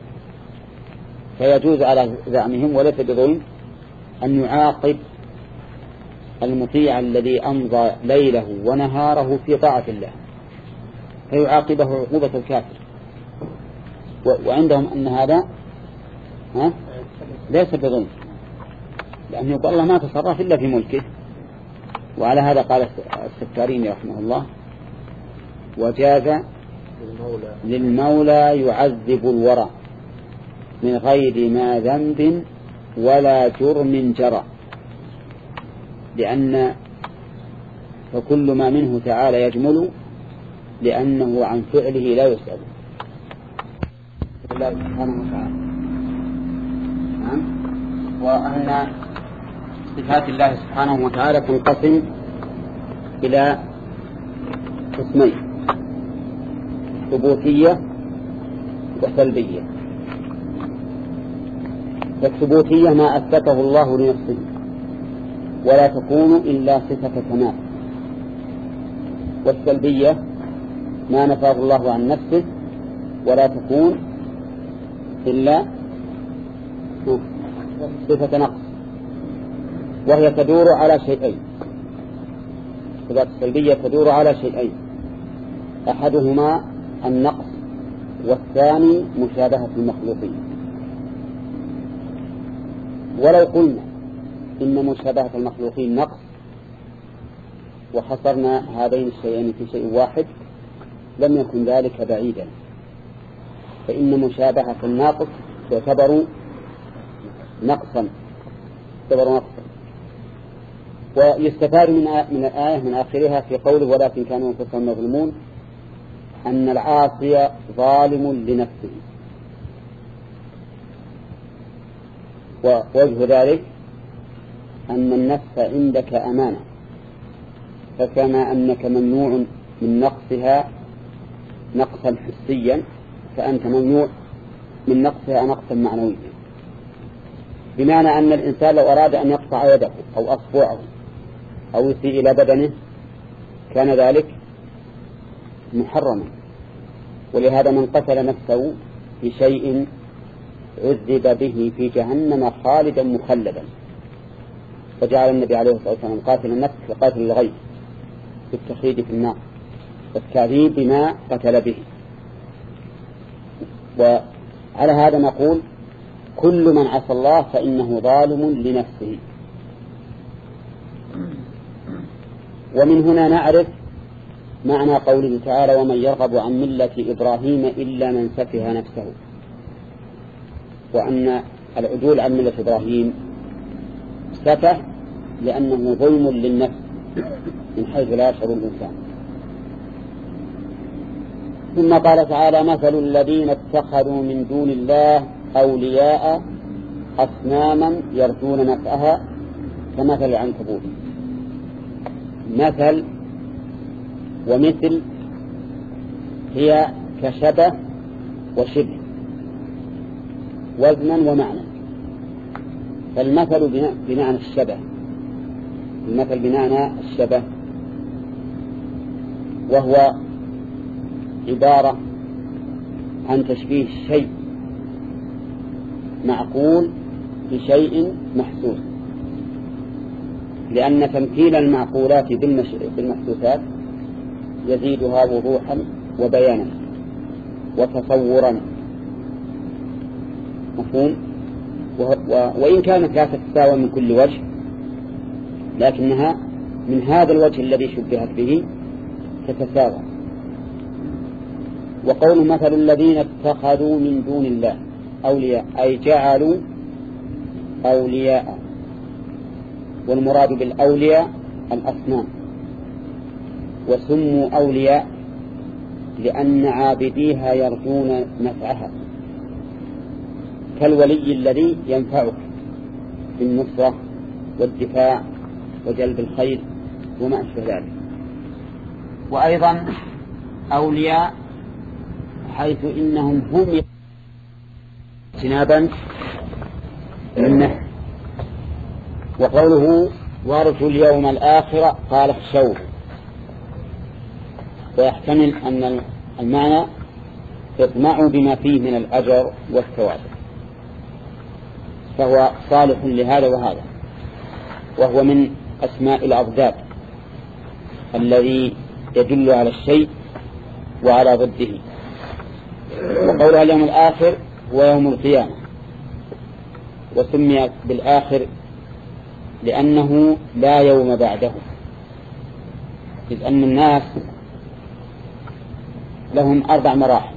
فيجوز على زعمهم وليس بظلم أن يعاقب المطيع الذي أمضى ليله ونهاره في طاعة الله، فيعاقبه عقوبة الكافر. وعندهم أن هذا ها ليس بظلم، لأنه يقول الله ما تصرف إلا في ملكه. وعلى هذا قال السكاريني رحمه الله: وجاز للمولى يعذب الورى من غير ما ذنب ولا جرم جرى، لأن فكل ما منه تعالى يجمل لأنه عن فعله لا يسأل. الله سبحانه وتعالى. وأن صفات الله سبحانه وتعالى تنقسم إلى قسمين: ثبوتية وسلبية. فالثبوتية ما أثبته الله لنفسه ولا تكون إلا صفة كمال، والسلبية ما نفاه الله عن نفسه ولا تكون إلا صفة نقص، وهي تدور على شيئين. الصفات السلبية تدور على شيئين: أحدهما النقص، والثاني مشابهة المخلوقين. ولو قلنا إن مشابهة المخلوقين نقص وحصرنا هذين الشيئين في شيء واحد لم يكن ذلك بعيدا، فإن مشابهة الناقص تعتبر نقصا تعتبر نقصا. ويستفاد من من الآية من آخرها في قوله: ولكن كانوا أنفسهم يظلمون، أن العاصي ظالم لنفسه. ووجه ذلك أن النفس عندك أمانة، فكما أنك ممنوع من نقصها نقصا حسيا فأنت ممنوع من نقصها نقصا معنويا، بمعنى أن الإنسان لو أراد أن يقطع يده أو أصبعه أو يسيء إلى بدنه كان ذلك محرما. ولهذا من قتل نفسه بشيء عذب به في جهنم خالدا مخلدا، فجعل النبي عليه الصلاة والسلام قاتل النفس كقاتل الغير بالتخليد في النار والتعذيب بما قتل به. وعلى هذا نقول: كل من عصى الله فإنه ظالم لنفسه. ومن هنا نعرف معنى قوله تعالى: ومن يرغب عن ملة إبراهيم إلا من سفه نفسه، وأن العدول عن ملة إبراهيم سفه لأنه ظلم للنفس من حيث لا يشعر الإنسان. ثم قال تعالى: مثل الذين اتخذوا من دون الله أولياء أصناما يرجون نفعها كمثل العنكبوت. مثل ومثل هي كشبه وشبه وزنا ومعنى. فالمثل بمعنى الشبه، المثل بمعنى الشبه وهو عبارة عن تشبيه شيء معقول بشيء محسوس، لأن تمثيل المعقولات بالمحسوسات يزيدها وضوحا وبيانا وتصورا، مفهوم؟ وإن كانت لا تتساوى من كل وجه، لكنها من هذا الوجه الذي شبهت به تتساوى. وقول مثل الذين اتخذوا من دون الله أولياء أي جعلوا أولياء، والمراد بالأولياء الأصنام، وسموا أولياء لأن عابديها يرجون نفعها، كالولي الذي ينفعك بالنصرة والدفاع وجلب الخير وما أشبه ذلك. وأيضا أولياء حيث إنهم هم اجتنابا منه. وقوله وارجوا اليوم الآخر قال اخشوه، ويحتمل أن المعنى اطمعوا بما فيه من الأجر والثواب، فهو صالح لهذا وهذا، وهو من أسماء الأضداد الذي يدل على الشيء وعلى ضده. وقولها اليوم الآخر هو يوم القيامة، وسمي بالآخر لأنه لا يوم بعده، إذ أن الناس لهم أربع مراحل.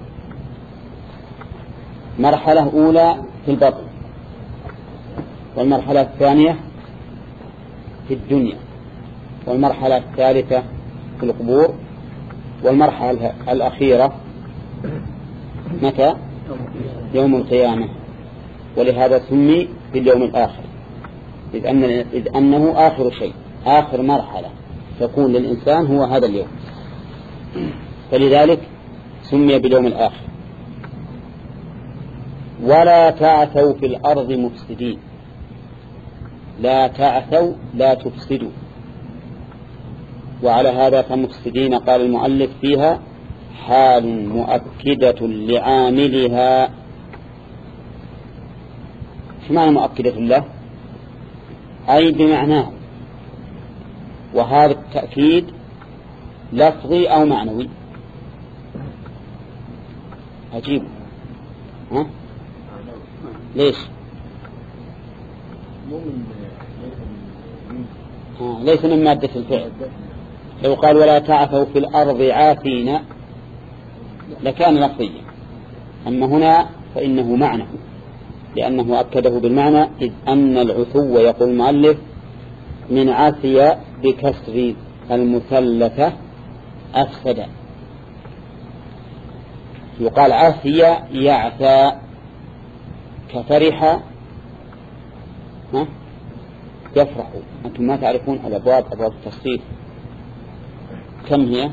مرحلة أولى في البطن، والمرحلة الثانية في الدنيا، والمرحلة الثالثة في القبور، والمرحلة الأخيرة متى؟ يوم القيامة. ولهذا سمي باليوم الآخر، إذ, أن إذ أنه آخر شيء، آخر مرحلة تكون للإنسان هو هذا اليوم، فلذلك سمي باليوم الآخر. ولا تعثوا في الأرض مفسدين، لا تعثوا لا تفسدوا. وعلى هذا فمفسدين قال المؤلف فيها حال مؤكدة لعاملها. شو معنى مؤكدة له؟ أي بمعناه، وهذا التأكيد لفظي أو معنوي. عجيب، ها؟ ليش؟ آه ليس من مادة الفعل. لو قال ولا تعثوا في الأرض عاثين لكان لفظيا، أما هنا فإنه معنى، لأنه أكده بالمعنى، إذ أن العثو يقول المؤلف من عاثي بكسر المثلثة أفسد. يقال عاثي يعثى كفرح ها يفرح. أنتم ما تعرفون الأبواب، أبواب التصريف كم هي؟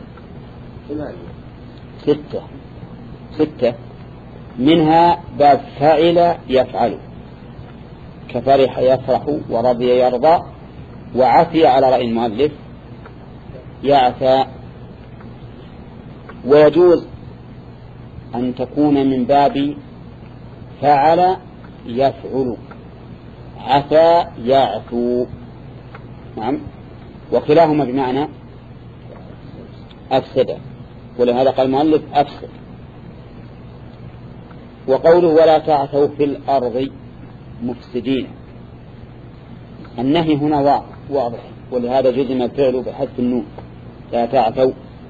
ستة ستة منها باب فاعل يفعل، كفرح يفرح ورضي يرضى، وعثي على رأي المؤلف يعثى. ويجوز أن تكون من باب فعل يفعل، عثى يعثو، نعم، وكلاهما بمعنى أفسد، ولهذا قال المؤلف أفسد. وقوله ولا تعثوا في الأرض مفسدين، النهي هنا واضح، ولهذا جزم الفعل بحذف النون لا تعثوا.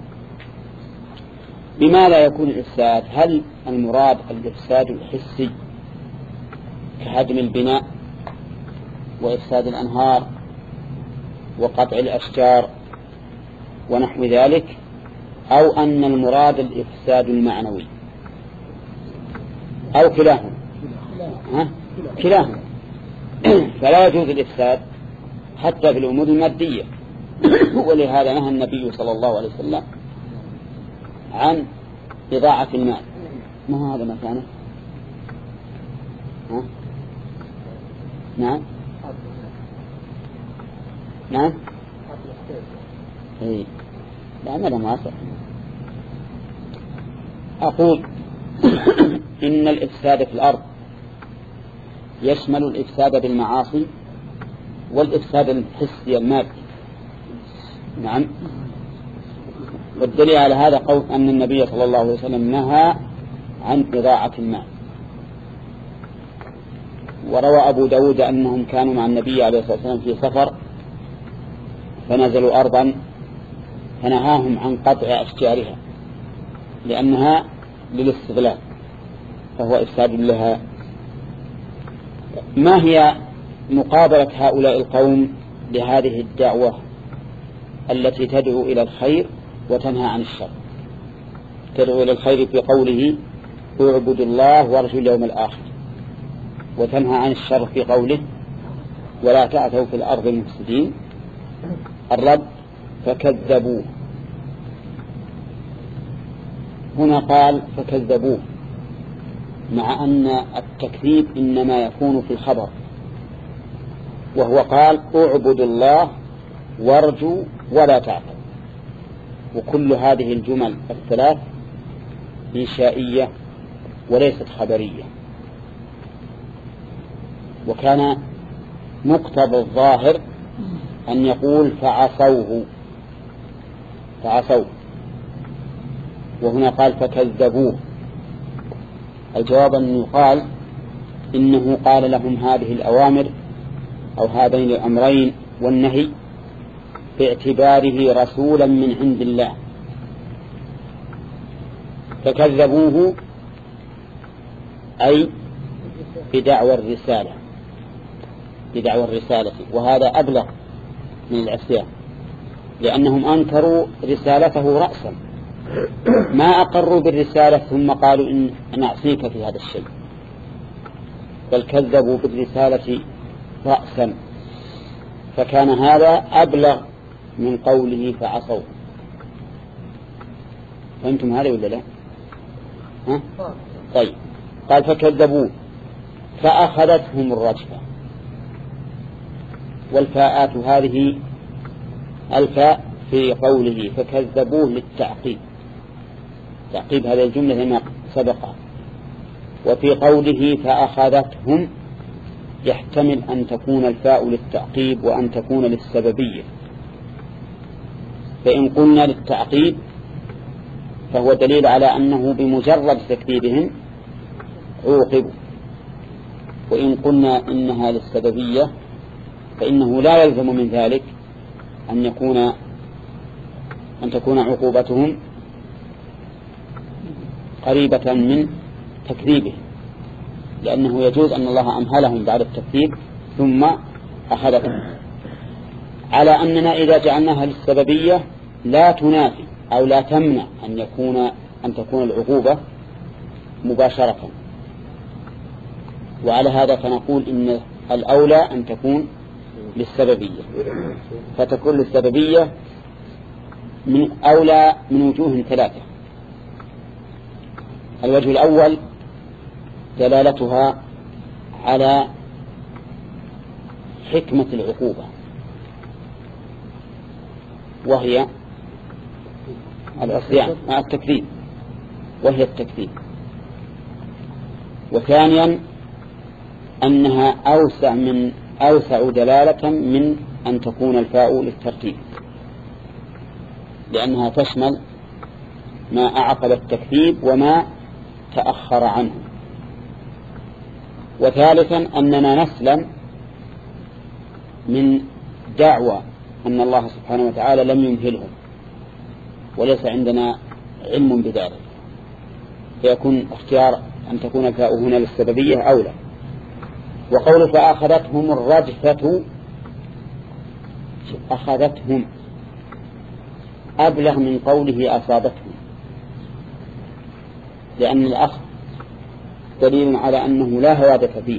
بما لا يكون الإفساد؟ هل المراد الإفساد الحسي كهدم البناء وإفساد الأنهار وقطع الأشجار ونحو ذلك، أو أن المراد الإفساد المعنوي، أو كلاهما؟ ها؟ كلاهما. فلا يجوز الإفساد حتى في الأمور المادية، ولهذا نهى النبي صلى الله عليه وسلم عن إضاعة المال، ما هو هذا مكانه؟ ها؟ نعم نعم اي لا ما له واسع. أقول إن الإفساد في الأرض يشمل الإفساد بالمعاصي والإفساد الحسي المادي. نعم. والدليل على هذا قول أن النبي صلى الله عليه وسلم نهى عن إضاعة المال. وروى أبو داود أنهم كانوا مع النبي عليه الصلاة والسلام في سفر فنزلوا أرضا فنهاهم عن قطع أشجارها لأنها للاستغلال فهو إفساد لها. ما هي مقابلة هؤلاء القوم لهذه الدعوة التي تدعو إلى الخير وتنهى عن الشر؟ تدعو إلى الخير في قوله اعبدوا الله وارجوا اليوم الآخر، وتنهى عن الشر في قوله ولا تعثوا في الأرض المفسدين. الرب فكذبوه، هنا قال فكذبوه مع أن التكذيب إنما يكون في الخبر، وهو قال اعبدوا الله وارجوا ولا تعثوا. وكل هذه الجمل الثلاث إنشائية وليست خبرية. وكان مقتضى الظاهر أن يقول فعصوه فعصوه وهنا قال فكذبوه. الجواب أن يقال إنه قال لهم هذه الأوامر أو هذين الأمرين والنهي باعتباره رسولا من عند الله، فكذبوه أي بدعوى الرسالة بدعوى الرسالة وهذا أبلغ من العصيان، لأنهم أنكروا رسالته رأسا، ما أقروا بالرسالة ثم قالوا إن نعصيك في هذا الشيء، بل كذبوا بالرسالة رأسا، فكان هذا أبلغ من قوله فعصوا. فهمتم هذا ولا لا؟ ها؟ طيب. قال فكذبوه فأخذتهم الرجفة، والفاءات هذه الفاء في قوله فكذبوه للتعقيب، تعقيب هذه الجملة لما سبق. وفي قوله فأخذتهم يحتمل أن تكون الفاء للتعقيب وأن تكون للسببية، فإن قلنا للتعقيب فهو دليل على أنه بمجرد تكذيبهم عوقبوا، وإن قلنا إنها للسببية فإنه لا يلزم من ذلك أن يكون أن تكون عقوبتهم قريبة من تكذيبهم، لأنه يجوز أن الله أمهلهم بعد التكذيب ثم أخذهم، على أننا إذا جعلناها للسببية لا تنافي أو لا تمنع أن يكون أن تكون العقوبة مباشرة. وعلى هذا فنقول إن الأولى أن تكون للسببية، فتكون للسببية من أولى من وجوه ثلاثة. الوجه الأول دلالتها على حكمة العقوبة وهي العصيان مع التكذيب، وهي التكذيب. وثانيا أنها أوسع من أوسع دلالة من أن تكون الفاء للترتيب، لأنها تشمل ما أعقب التكذيب وما تأخر عنه. وثالثا أننا نسلم من دعوى أن الله سبحانه وتعالى لم يمهلهم وليس عندنا علم بذلك، فيكون اختيار أن تكون الفاء هنا للسببية أولى. وقول فأخذتهم الرجفة أخذتهم أبلغ من قوله أصابتهم، لأن الأخذ دليل على أنه لا هوادة فيه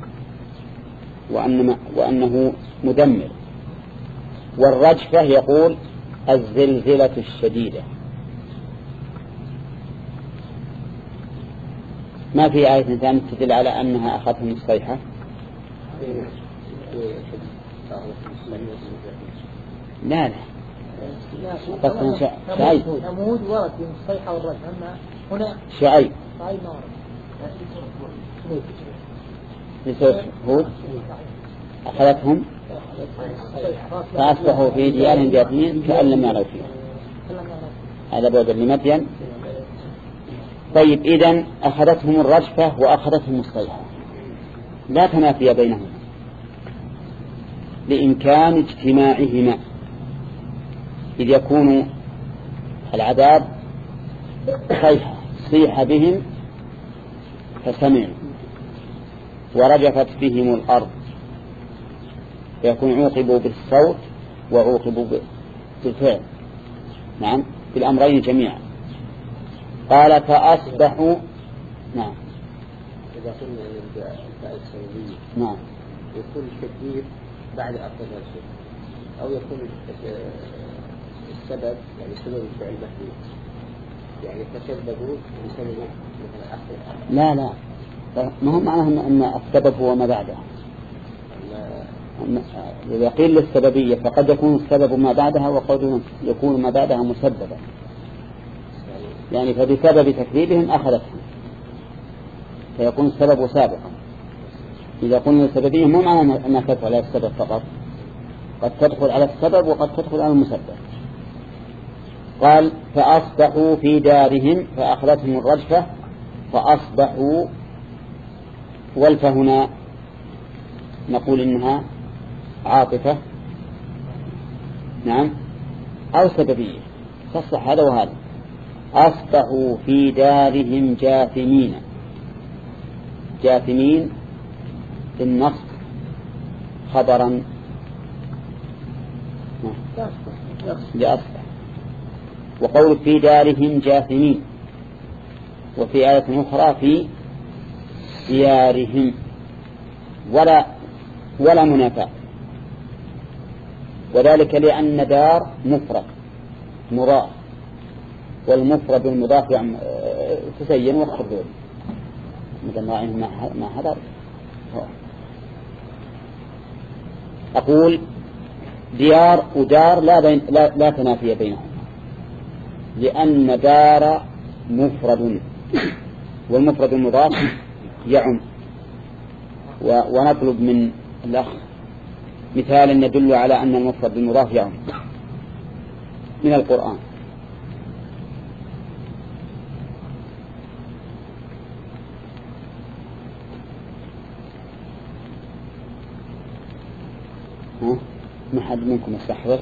وأن وأنه مدمر. والرجفة يقول الزلزلة الشديدة، ما في آية ثانية تدل على أنها أخذتهم الصيحة. لا لا قصة شعيب. ثمود ورد في الصيحة والرجم، أما هنا شعيب شعيب ما ورد. لسوس هود أخذتهم فأصبحوا في ديارهم جاثمين كأن لم يروا فيها. هذا بعد لمدين. طيب إذن أخذتهم الرجفة وأخذتهم الصيحة لا تنافي بينهما لإمكان اجتماعهما، إذ يكون العذاب صيحة صيح بهم فسمعوا ورجفت بهم الأرض، فيكون عوقبوا بالصوت وعوقبوا بالفعل. نعم بالأمرين جميعا. قال فأصبحوا. نعم إذا قلنا أن الفاء السببية نعم يكون التكبير بعد أخذ الشيء، أو يكون السبب يعني سبب الفعل محدود، يعني تسببوا بسبب مثلا أخذ. لا لا ما هو معناه أن السبب هو ما بعده. إذا قيل للسببية فقد يكون السبب ما بعدها وقد يكون ما بعدها مسببا، يعني فبسبب تكذيبهم أخذتهم فيكون السبب سابقا. إذا قلنا السببية مو معنى أنها تدخل على السبب فقط، قد تدخل على السبب وقد تدخل على المسبب. قال فأصبحوا في دارهم فأخذتهم الرجفة فأصبحوا، والف هنا نقول إنها عاطفة نعم أو سببية تصح هذا وهذا. أصبحوا في دارهم جاثمين، جاثمين بالنصب خبرا لأصبح، وقول في دارهم جاثمين، وفي آية أخرى في ديارهم ولا ولا منافاة، وذلك لأن دار مفرد مضاف، والمفرد المضاف يعني تسين والخردون مثل ما حضر. أقول ديار ودار لا, بين لا, لا تنافي بينهم، لأن دار مفرد والمفرد المضاف يعم. ونطلب من الأخ مثال يدل على أن المفرد المضاف يعم من القرآن. ما حد منكم يستحضر؟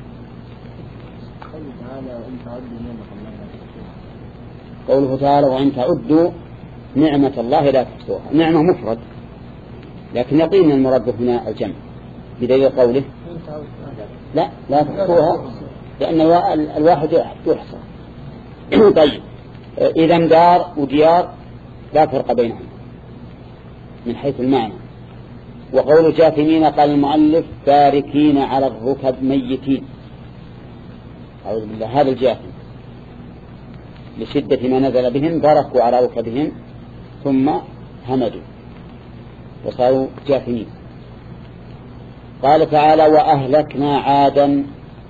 قوله تعالى وإن تعدوا نعمة الله لا تحصوها. نعمة مفرد لكن يقين المراد هنا الجمع بدليل قوله لا لا تحصوها لأن الواحد يحصى. طيب إذا دار وديار لا فرق بينهم من حيث المعنى. وقول جاثمين قال المؤلف تاركين على الركب ميتين، أعوذ بالله، هذا الجاثم لشدة ما نزل بهم بركوا على ركبهم ثم همدوا وصاروا جاثمين. قال تعالى وأهلكنا عادا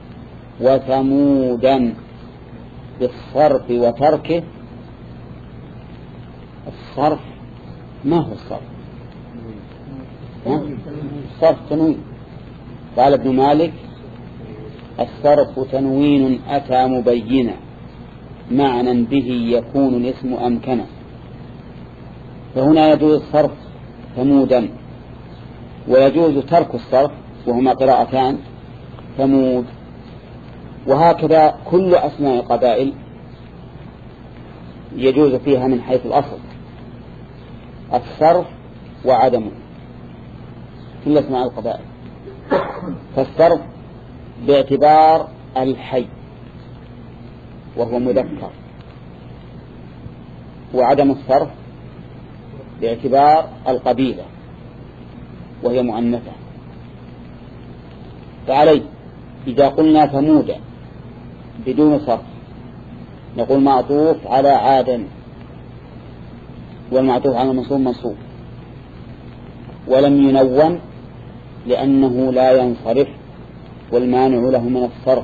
وثمودا بالصرف وتركه. الصرف ما هو الصرف؟ الصرف تنوين. قال ابن مالك الصرف تنوين أتى مبينا معنى به يكون الاسم أمكنا، فهنا يجوز الصرف ثمودا ويجوز ترك الصرف وهما قراءتان ثمود. وهكذا كل أسماء قبائل يجوز فيها من حيث الأصل الصرف وعدمه كل أسماء القبائل. فالصرف باعتبار الحي وهو مذكر، وعدم الصرف باعتبار القبيلة وهي مؤنثة. فعليه إذا قلنا ثمود بدون صرف نقول معطوف على عادا، والمعطوف على المنصوب منصوب، ولم ينون لأنه لا ينصرف والمانع له من الصرف.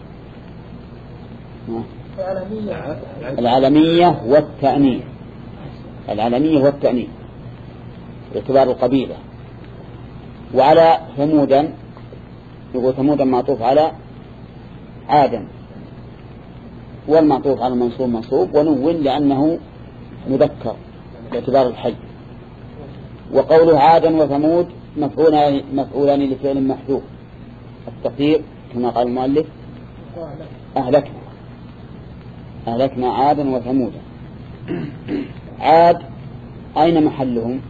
العالمية والتأنيث، العالمية والتأنيث باعتبار القبيلة. وعلى ثمودا يقول ثمودا معطوف على عادا، والمعطوف على المنصوب منصوب ونون لأنه مذكر باعتبار الحي. وقوله عادا وثمود مفعولان مفعولان لفعل محذوف، التقدير كما قال المؤلف أهلكنا أهلكنا عادا وثمودا. عاد أين محلهم؟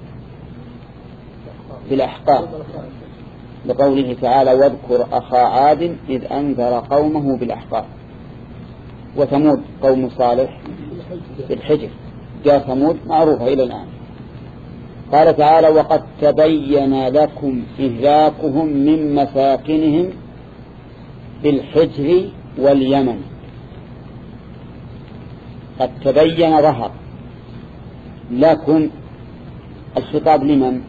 في الأحقاف، لقوله تعالى واذكر أخا عاد إذ أنذر قومه بالأحقاف. وثمود قوم صالح في الحجر، جاء ثمود معروفة إلى الآن. قال تعالى وقد تبين لكم إهلاكهم من مساكنهم بالحجر واليمن. قد تبين ظهر لكم، الخطاب لمن؟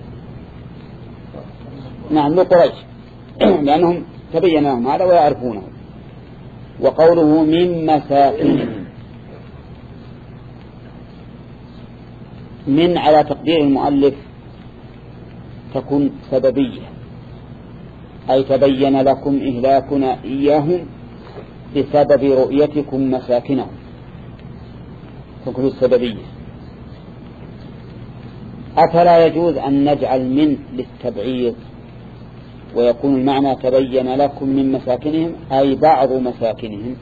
نعم لقريش لأنهم تبين لهم هذا ويعرفونه. وقوله من مساكنهم، من على تقدير المؤلف تكون سببية، أي تبين لكم إهلاكنا إياهم بسبب رؤيتكم مساكنهم، تكون السببية. أفلا يجوز أن نجعل من للتبعيض ويكون المعنى تبين لكم من مساكنهم أي بعض مساكنهم؟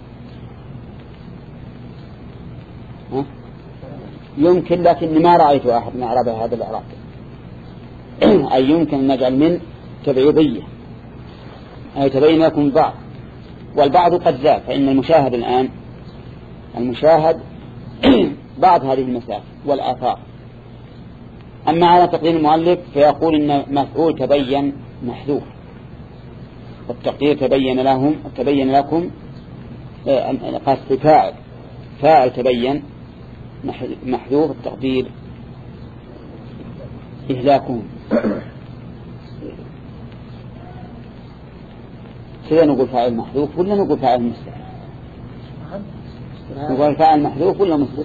ها؟ يمكن، لكن ما رأيت أحد من أعراب هذا الإعراب. أي يمكن أن نجعل من تبعيضية أي تبين لكم بعض، والبعض قد زاد، فإن المشاهد الآن المشاهد بعض هذه المساكن والآثار. أما على تقدير المؤلف فيقول إن مفعول تبين محذوف، والتقدير تبين لهم تبين لكم قصد فاعل فاعل تبين محذوف، التقدير إهلاكهم. كذا نقول فاعل محذوف ولا نقول فاعل مستتر؟ نقول فاعل محذوف ولا مستتر؟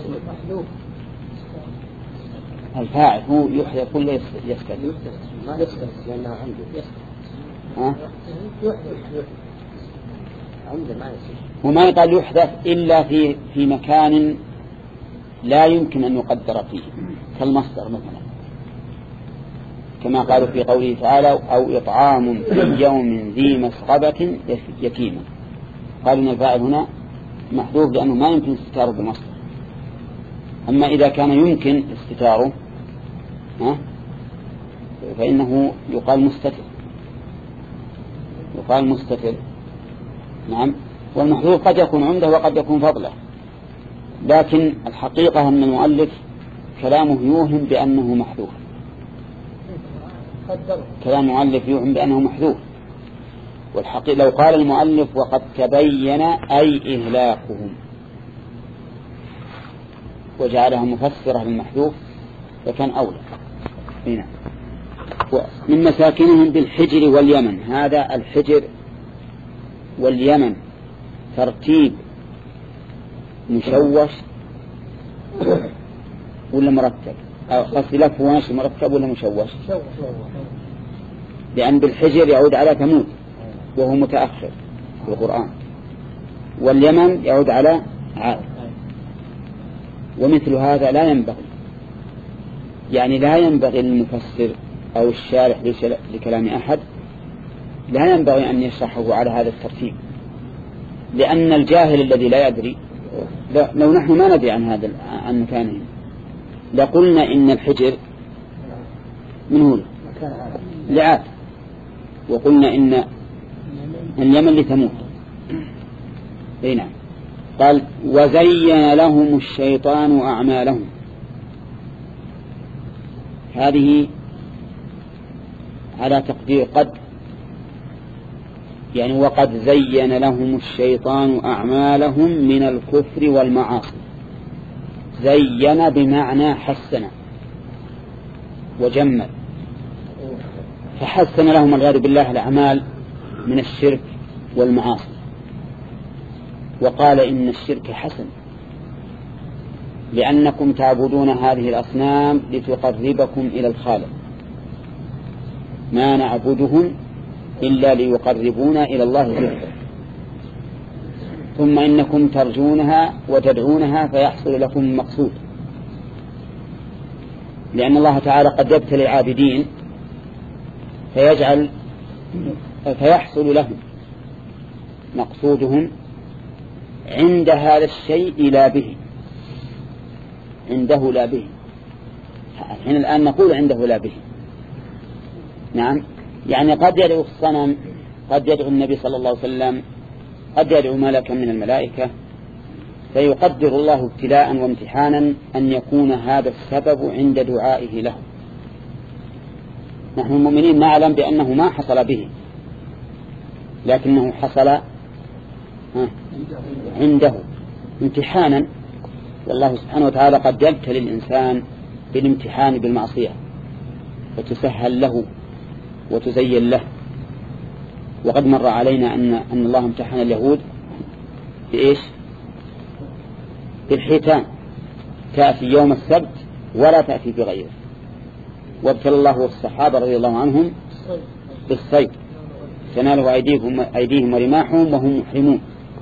الفاعل هو يحذف ولا يستتر؟ ما يستتر لأنه عنده يستتر. ها؟ عنده ما يستتر. وما يقال يحذف إلا في في مكان لا يمكن أن يقدر فيه، كالمصدر مثلا، كما قالوا في قوله تعالى أو إطعام في يوم ذي مسغبة يتيما. قالوا إن الفاعل هنا محذوف لأنه ما يمكن استتاره بمصدر. أما إذا كان يمكن استتاره ها فإنه يقال مستتر، يقال مستتر. نعم. والمحذوف قد يكون عمده وقد يكون فضله، لكن الحقيقة أن المؤلف كلامه يوهم بأنه محذوف، كلام المؤلف يوهم بأنه محذوف. والحقيقة لو قال المؤلف وقد تبين أي إهلاكهم وجعلها مفسرة للمحذوف فكان أولى. هنا من مساكنهم بالحجر واليمن، هذا الحجر واليمن ترتيب مشوش ولا مرتب؟ أو خاص لف ونشر مرتب ولا مشوش؟ لأن بالحجر يعود على ثمود وهو متأخر في القرآن، واليمن يعود على عاد. ومثل هذا لا ينبغي، يعني لا ينبغي المفسر أو الشارح لكلام أحد لا ينبغي أن يشرحه على هذا الترتيب، لأن الجاهل الذي لا يدري، لو نحن ما ندري عن هذا عن مكانه لقلنا إن الحجر من هو لعاد، وقلنا إن اليمن لثمود. نعم. قال وزين لهم الشيطان أعمالهم، هذه على تقدير قد، يعني وقد زين لهم الشيطان أعمالهم من الكفر والمعاصي. زين بمعنى حسن، وجمل، فحسن لهم والعياذ بالله الأعمال من الشرك والمعاصي، وقال إن الشرك حسن لأنكم تعبدون هذه الأصنام لتقربكم إلى الخالق، ما نعبدهم إلا ليقربونا إلى الله زلفى، ثم إنكم ترجونها وتدعونها فيحصل لكم المقصود، لأن الله تعالى قد يبتلي عابدين فيجعل فيحصل لهم مقصودهم عند هذا الشيء لا به، عنده لا به. حين الآن نقول عنده لا به، نعم، يعني قد يدعو الصنم، قد يدعو النبي صلى الله عليه وسلم، قد يدعو ملكا من الملائكة، فيقدر الله ابتلاء وامتحانا أن يكون هذا السبب عند دعائه له. نحن المؤمنين نعلم بأنه ما حصل به، لكنه حصل عنده امتحانا، والله سبحانه وتعالى قد يبتلي الإنسان بالامتحان بالمعصية وتسهل له وتزين له. وقد مر علينا أن, أن الله امتحن اليهود بإيش؟ بالحيتان، تأتي يوم السبت ولا تأتي بغيره، وابتلى الله الصحابة رضي الله عنهم بالصيد تناله أيديهم, أيديهم ورماحهم وهم محرمون.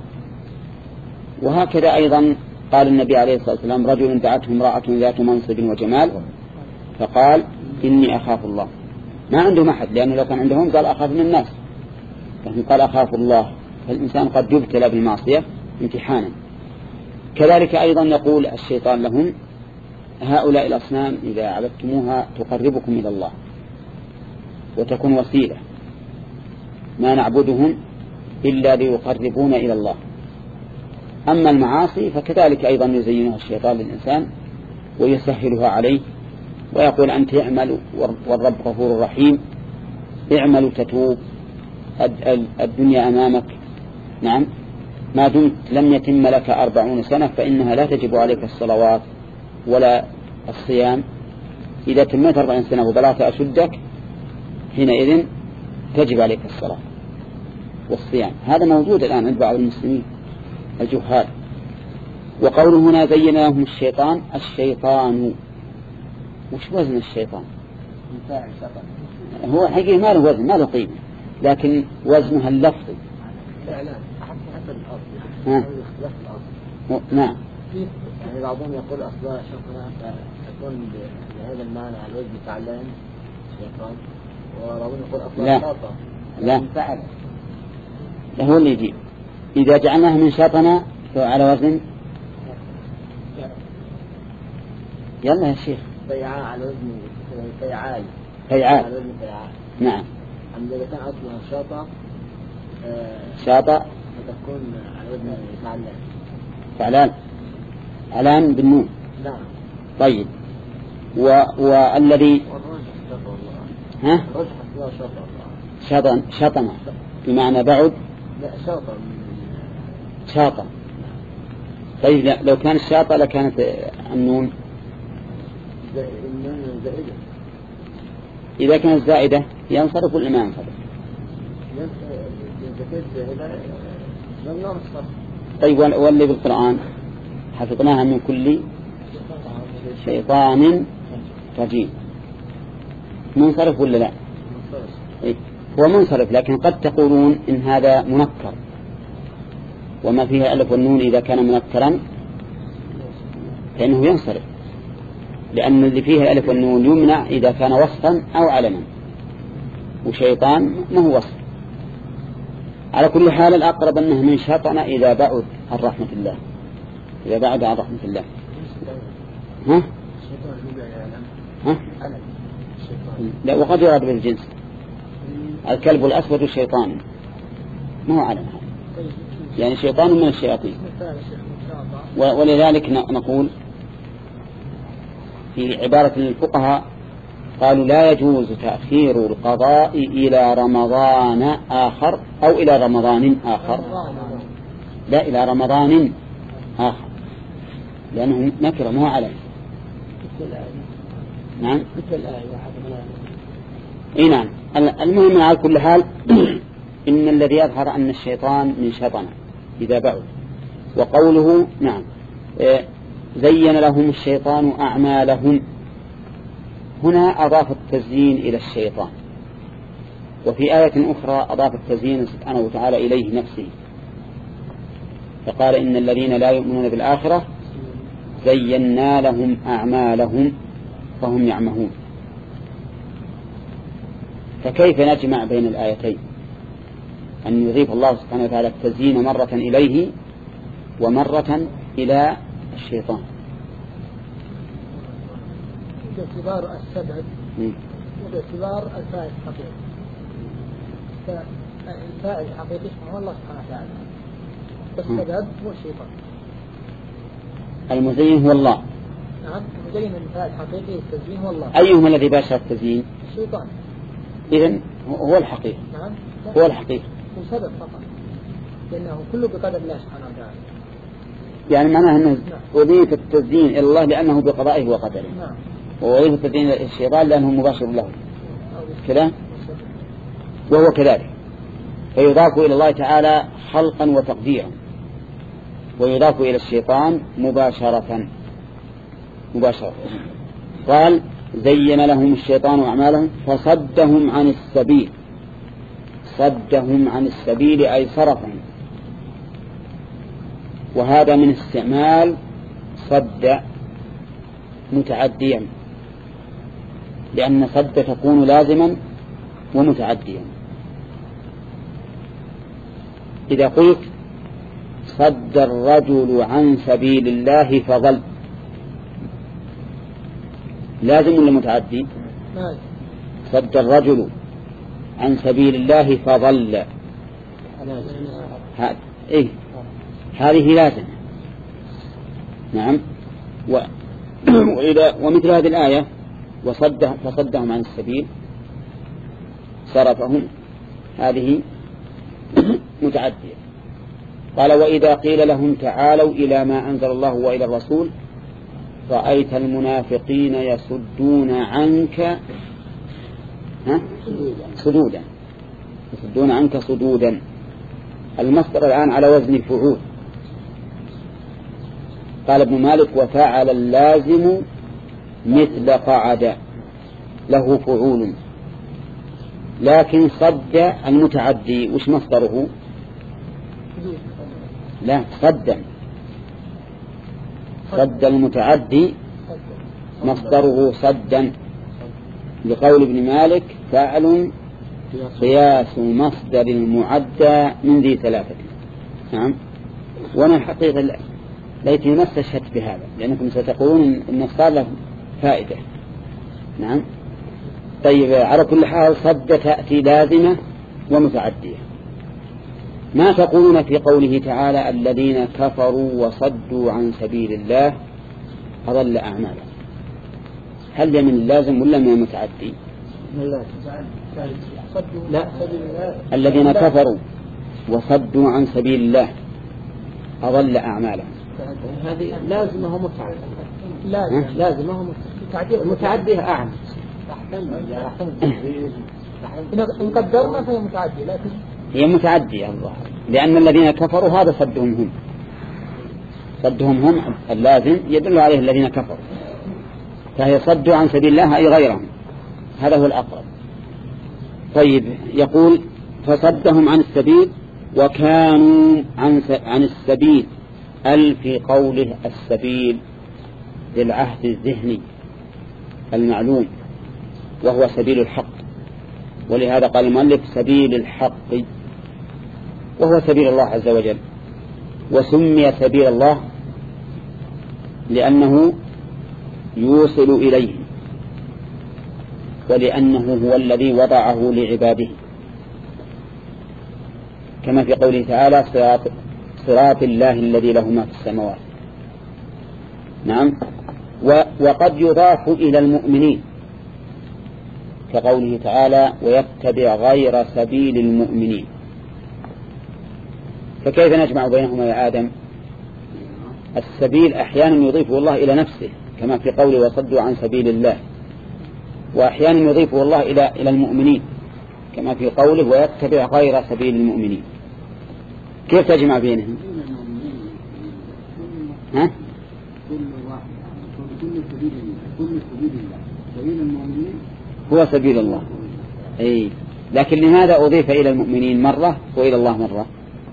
وهكذا أيضا قال النبي عليه الصلاة والسلام: رجل دعته امرأة ذات منصب وجمال فقال إني أخاف الله. ما عندهم أحد، لأنه لو كان عندهم قال أخاف من الناس، لكن قال أخاف الله. فالإنسان قد يبتلى بالمعصية امتحانا. كذلك أيضا يقول الشيطان لهم: هؤلاء الأصنام إذا عبدتموها تقربكم إلى الله وتكون وسيلة، ما نعبدهم إلا ليقربون إلى الله. أما المعاصي فكذلك أيضا يزينها الشيطان للإنسان ويسهلها عليه، ويقول: أنت اعمل والرب غفور رحيم، اعمل تتوب، الدنيا أمامك، نعم، ما دمت لم يتم لك أربعون سنة فإنها لا تجب عليك الصلوات ولا الصيام. إذا تمت أربعين سنة وبلغت أشدك حينئذ تجب عليك الصلاة والصيام. هذا موجود الآن عند بعض المسلمين الجهال. وقوله هنا: زين لهم الشيطان. الشيطان وش وزن الشيطان؟ هو حقيقي ما له وزن، ما له قيمة، لكن وزنها اللفظي. ها. نعم. يعني بعضهم يقول أصلا شيطان تكون بهذا المعنى على الوزن فعلان شيطان، وبعضهم يقول أصلا لا شاطة لا فعل. هو اللي يجيب. إذا جعلناه من شاطنا على وزن، يلا يا شيخ، فيعاء على وزن فيعاي فيعاء على وزن فيعاء. نعم. عندما كان أصلا شاطة شاطة فتكون على وزن فعلان. فعلان، علان بالنون. نعم. طيب. و... والذي ها شطن شطن بمعنى بعد. لا شاطة شاطة. طيب لا. لو كان الشاطة لكانت النون زائدة. إذا كانت زائدة ينصرف ولا ما ينصرف؟ طيب. واللي بالقرآن حفظناها من كل شيطان رجيم منصرف ولا لا؟ إيه؟ هو منصرف، لكن قد تقولون إن هذا منكر، وما فيه ألف والنون إذا كان منكرا فإنه ينصرف، لأن اللي فيه الألف والنون يمنع إذا كان وصفا أو علما، وشيطان ما هو وصف. على كل حال الأقرب أنه من شطن إذا بعد عن رحمة الله، إذا بعد عن رحمة الله. ها؟ ها؟ لا، وقد يراد بالجنس. الكلب الأسود الشيطان ما هو علم هذا، يعني شيطان من الشياطين. ولذلك نقول في عبارة الفقهاء قالوا: لا يجوز تأخير القضاء إلى رمضان آخر أو إلى رمضان آخر، لا إلى رمضان آخر، لأنه نكرة ما هو علم. نعم مثل الآية واحد اي نعم. المهم على كل حال إن الذي يظهر أن الشيطان من شيطان إذا بعد. وقوله نعم زين لهم الشيطان أعمالهم، هنا أضاف التزيين إلى الشيطان، وفي آية أخرى أضاف التزيين سبحانه وتعالى إليه نفسه، فقال إن الذين لا يؤمنون بالآخرة زينا لهم أعمالهم فهم يعمهون. فكيف نجمع بين الآيتين أن يضيف الله سبحانه وتعالى التزيين مرة إليه ومرة إلى الشيطان؟ باعتبار السبب وباعتبار الفاعل الحقيقي، فالفاعل الحقيقي هو الله سبحانه وتعالى، والسبب هو الشيطان. المزين هو الله. نعم المزين الفاعل الحقيقي والتزيين هو الله. أيهما الذي باشر التزيين؟ الشيطان. إذن هو الحقيقي. نعم هو الحقيقي، هو سبب فقط، لأنه كله بقدر الله سبحانه وتعالى. يعني معناه أنه أضيف التزيين إلى الله لأنه بقضائه وقدره. نعم. وأضيف التزيين إلى الشيطان لأنه مباشر له كذا، وهو كذلك. فيضاف إلى الله تعالى خلقا وتقديرا، ويضاف إلى الشيطان مباشرة مباشرة. قال زين لهم الشيطان أعمالهم فصدهم عن السبيل. صدهم عن السبيل أي صرفهم، وهذا من استعمال صد متعديا، لأن صد تكون لازما ومتعديا. إذا قلت صد الرجل عن سبيل الله فضل، لازم ولا متعدي؟ صد الرجل عن سبيل الله فضل، ها إيه هذه لازم. نعم. و... وإذا ومثل هذه الآية وصدهم فصدهم عن السبيل صرفهم، هذه متعدية. قال وإذا قيل لهم تعالوا إلى ما أنزل الله وإلى الرسول رأيت المنافقين يصدون عنك ها؟ صدودا، يصدون عنك صدودا. المصدر الآن على وزن فعول. قال ابن مالك وفعل اللازم مثل قعد له فعول، لكن صد المتعدي وش مصدره؟ لا صدا. صد المتعدي مصدره صدا، لقول ابن مالك فعل قياس مصدر المعدى من ذي ثلاثة. نعم. وانا حقيقة ليتني ما استشهدت بهذا، لأنكم ستقولون إن صار له فائدة. نعم. طيب على كل حال صد تأتي لازمة ومتعدية. ما تقولون في قوله تعالى الذين كفروا وصدوا عن سبيل الله أضل أعمالهم؟ هل من اللازم ولا من المتعدي؟ لا، الذين كفروا وصدوا عن سبيل الله أضل أعمالهم. هذه لازمة ومتعدية. لازم لازمة ومتعدية. متعدية أعم. إن قدرنا فهي متعدية، لكن هي متعدية الله، لأن الذين كفروا هذا صدهم هم، صدهم هم اللازم يدل عليه الذين كفروا، فهي صدوا عن سبيل الله أي غيرهم، هذا هو الأقرب. طيب يقول فصدهم عن السبيل وكانوا عن عن السبيل ال في قوله السبيل للعهد الذهني المعلوم وهو سبيل الحق، ولهذا قال المؤلف سبيل الحق، وهو سبيل الله عز وجل. وسمي سبيل الله لأنه يوصل إليه، ولأنه هو الذي وضعه لعباده، كما في قوله تعالى صراط, صراط الله الذي له ما في السماوات. نعم. وقد يضاف إلى المؤمنين كقوله تعالى ويتبع غير سبيل المؤمنين. فكيف نجمع بينهما يا آدم؟ السبيل أحيانا يضيفه الله إلى نفسه كما في قوله وصدوا عن سبيل الله، وأحيانا يضيفه الله إلى إلى المؤمنين كما في قوله ويتبع غير سبيل المؤمنين. كيف تجمع بينهم؟ ها؟ كل واحد كل سبيل كل سبيل الله سبيل المؤمنين هو سبيل الله. أي لكن لماذا أضيف إلى المؤمنين مرة وإلى الله مرة؟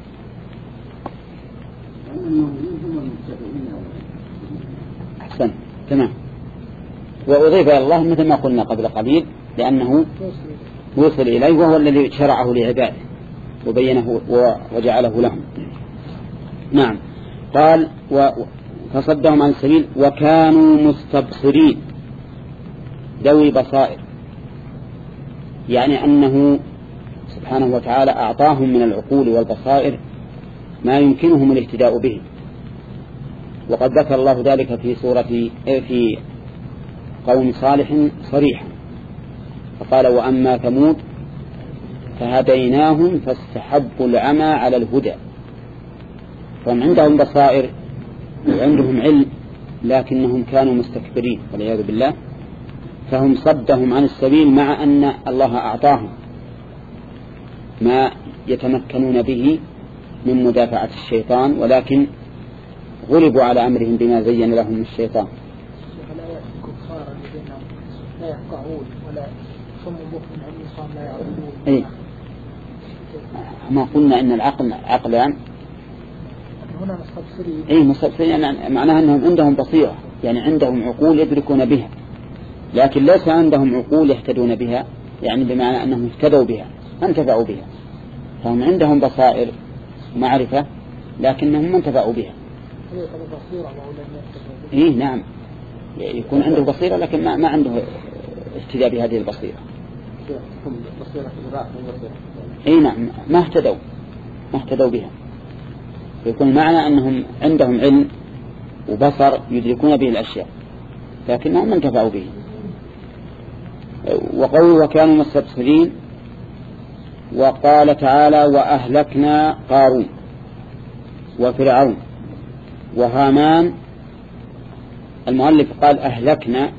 لأن المؤمنين هم المتبعين. أحسن تمام. وأضيف إلى الله مثل ما قلنا قبل قليل لأنه وصل إليه وهو الذي شرعه لعباده وبينه وجعله لهم. نعم. قال فصدهم عن السبيل وكانوا مستبصرين ذوي بصائر، يعني أنه سبحانه وتعالى أعطاهم من العقول والبصائر ما يمكنهم الاهتداء به. وقد ذكر الله ذلك في سورة في قوم صالح صريحا فقال وأما ثمود فهديناهم فاستحبوا العمى على الهدى. فهم عندهم بصائر وعندهم علم لكنهم كانوا مستكبرين والعياذ بالله، فهم صدهم عن السبيل مع أن الله أعطاهم ما يتمكنون به من مدافعة الشيطان ولكن غلبوا على أمرهم بما زين لهم الشيطان. لا يفقهون ولا صم بكم عن نصام لا يعبدون. إيه ما قلنا إن العقل عقلان هنا مستبصرين. إيه مستبصرين يعني معناها أنهم عندهم بصيرة، يعني عندهم عقول يدركون بها لكن ليس عندهم عقول يهتدون بها، يعني بمعنى أنهم اهتدوا بها انتفعوا بها. فهم عندهم بصائر ومعرفة لكنهم ما انتفعوا بها. إيه نعم يكون عنده بصيرة لكن ما, ما عنده اهتداء بهذه البصيرة. إيه نعم ما اهتدوا ما اهتدوا بها. يكون معنى أنهم عندهم علم وبصر يدركون به الأشياء لكنهم ما انتفعوا به. وقولوا وكانوا مستبصرين. وقال تعالى وأهلكنا قارون وفرعون وهامان. المؤلف قال أهلكنا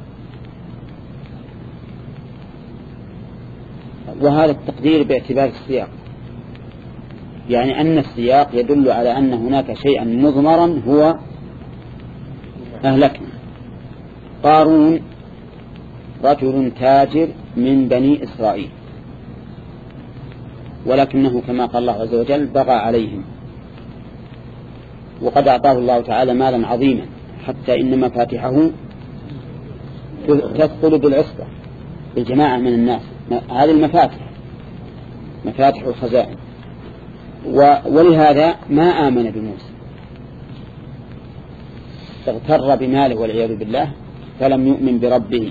وهذا التقدير باعتبار السياق، يعني أن السياق يدل على أن هناك شيئا مضمرا هو أهلكنا. قارون رجل تاجر من بني إسرائيل ولكنه كما قال الله عز وجل بغى عليهم وقد أعطاه الله تعالى مالا عظيما حتى إن مفاتحه تثقل بالعصبة بالجماعة من الناس. هذه المفاتح مفاتح الخزائن. ولهذا ما آمن بموسى اغتر بماله والعياذ بالله فلم يؤمن بربه.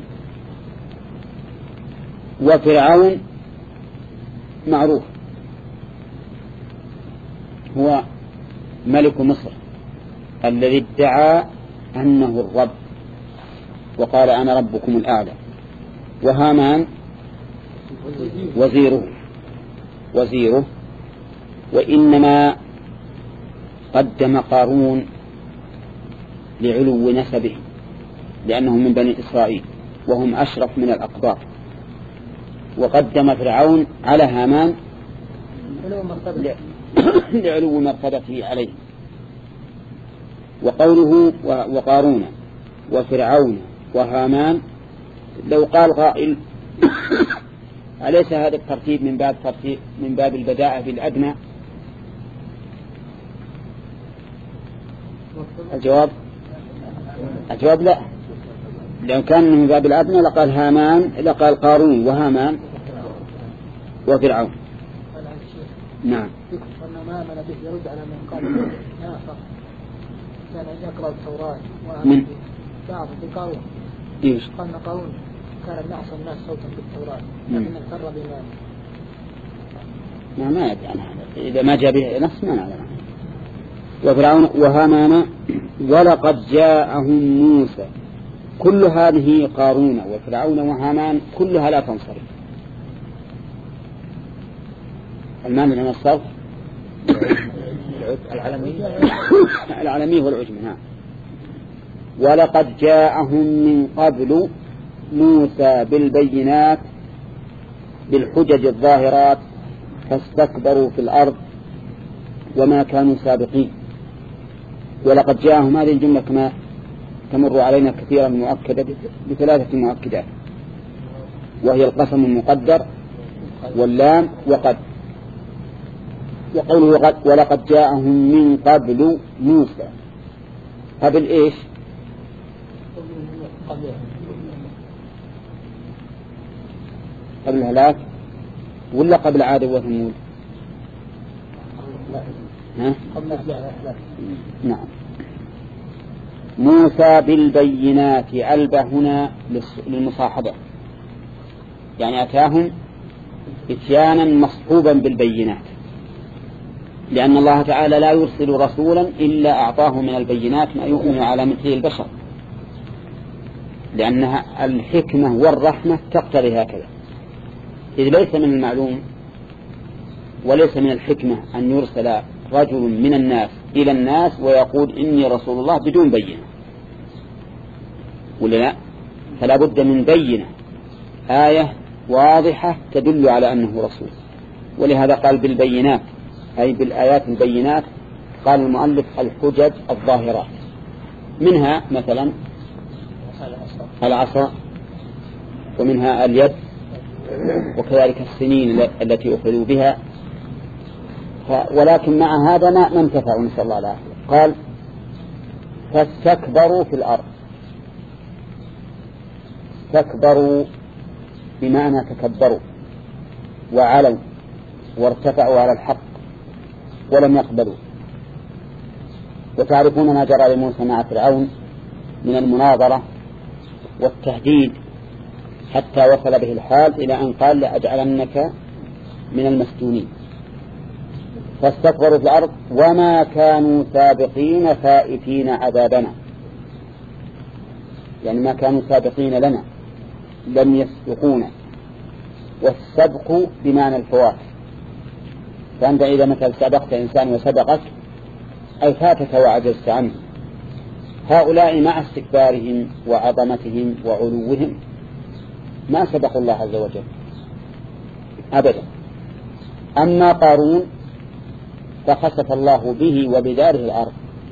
وفرعون معروف هو ملك مصر الذي ادعى أنه الرب وقال أنا ربكم الأعلى. وهامان وزيره وزيره وإنما قدم قارون لعلو نسبه لأنه من بني إسرائيل وهم أشرف من الأقباط، وقدم فرعون على هامان لعلو مرتبته عليه. وقوله وقارون وفرعون وهامان لو قال قائل أليس هذا الترتيب من باب ترتيب من باب البداءة بالأدنى؟ الجواب الجواب لا، لو كان من باب الأدنى لقال هامان لقال قارون وهامان وفرعون. نعم. أن ما آمن به يرد على من قال نافق كان يقرأ التوراة من بعض بقارون. إيش؟ قال قارون كان من أحسن الناس صوتا بالتوراة لكن اغتر بماله. ما ما يدري عن هذا إذا ما جاء به نص ما نعلم. وفرعون وهامان ولقد جاءهم موسى. كل هذه قارون وفرعون وهامان كلها لا تنصرف. المعنى من الصرف العالمي العالمي والعجمي. نعم. ولقد جاءهم من قبل موسى بالبينات بالحجج الظاهرات فاستكبروا في الأرض وما كانوا سابقين. ولقد جاءهم هذه الجملة كما تمر علينا كثيرا مؤكدة بثلاثة مؤكدات، وهي القسم المقدر واللام وقد. وقوله وقد ولقد جاءهم من قبل موسى، قبل إيش؟ قبل الهلاك ولا قبل عاد وثمود؟ ها؟ نعم. موسى بالبينات، ألبى هنا للمصاحبة، يعني أتاهم إتيانا مصحوبا بالبينات، لأن الله تعالى لا يرسل رسولا إلا أعطاه من البينات ما يؤمن على مثله البشر، لأنها الحكمة والرحمة تقتضي هكذا. إذ ليس من المعلوم وليس من الحكمة أن يرسل رجل من الناس إلى الناس ويقول إني رسول الله بدون بينة، ولا لا؟ فلا بد من بينة، آية واضحة تدل على أنه رسول. ولهذا قال بالبينات، أي بالآيات البينات. قال المؤلف الحجج الظاهرات، منها مثلا العصا، ومنها اليد، وكذلك السنين التي أخذوا بها. ولكن مع هذا ما انتفعوا، نسأل الله العافية. قال فاستكبروا في الأرض. استكبروا بمعنى تكبروا وعلوا وارتفعوا على الحق ولم يقبلوا. وتعرفون ما جرى لموسى مع فرعون من المناظرة والتهديد، حتى وصل به الحال إلى أن قال لأجعلنك من المسجونين. فاستكبروا في الأرض وما كانوا سابقين فائتين عذابنا، يعني ما كانوا سابقين لنا، لم يسبقونا. والسبق بمعنى الفوات، فأنت إذا مثل سبقت إنسان وسبقك أي فاتك وعجزت عنه. هؤلاء مع استكبارهم وعظمتهم وعلوهم ما سبقوا الله عز وجل أبدا. أما قارون فخسف الله به وبداره الأرض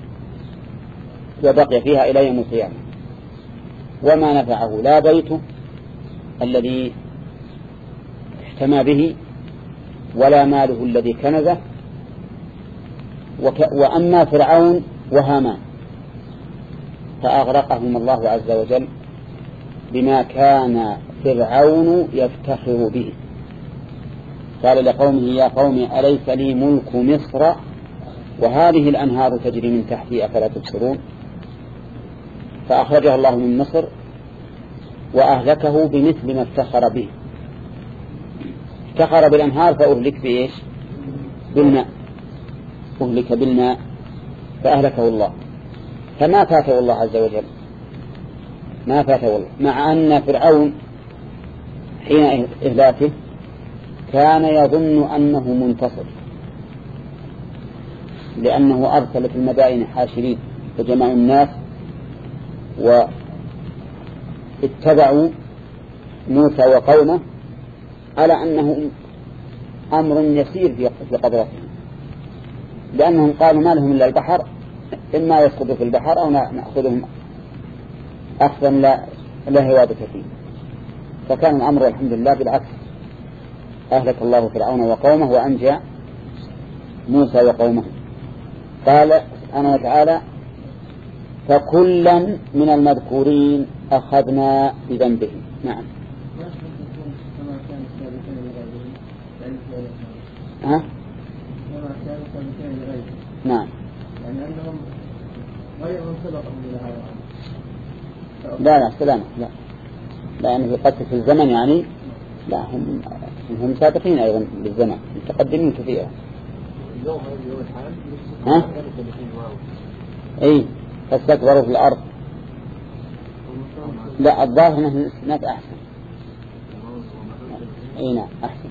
وبقي فيها إلى يوم القيامة، وما نفعه لا بيته الذي احتمى به ولا ماله الذي كنزه. وك... وأما فرعون وهامان فأغرقهم الله عز وجل بما كان فرعون يفتخر به. قال لقومه يا قوم أليس لي ملك مصر وهذه الأنهار تجري من تحتي أفلا تبصرون. فأخرجه الله من مصر وأهلكه بمثل ما افتخر به. افتخر بالأنهار فأهلك بإيش؟ بالماء، أهلك بالماء فأهلكه الله. فما فاته الله عز وجل، ما فاته الله، مع أن فرعون حين إهلاكه كان يظن أنه منتصر، لأنه أرسل في المدائن حاشرين فجمعوا الناس واتبعوا موسى وقومه على أنه أمر يسير في قدرتهم، لأنهم قالوا ما لهم إلا البحر، إما يسقطوا في البحر أو نأخذهم أخذا لا, لا هوادة فيه. فكان الأمر الحمد لله بالعكس، أهلك الله فرعون وقومه وأنجى موسى وقومه. قال سبحانه وتعالى فكلا من المذكورين أخذنا بذنبه. نعم. ها؟ نعم. يعني أنهم غير من سبقهم إلى هذا. لا لا سلامة لا لا يعني في قتل في الزمن يعني لا هم هم سابقين أيضا بالزمن متقدمين كثيرا. ها؟ أي فاستكبروا في الأرض. لا الظاهر أنه هناك أحسن. أي نعم أحسن.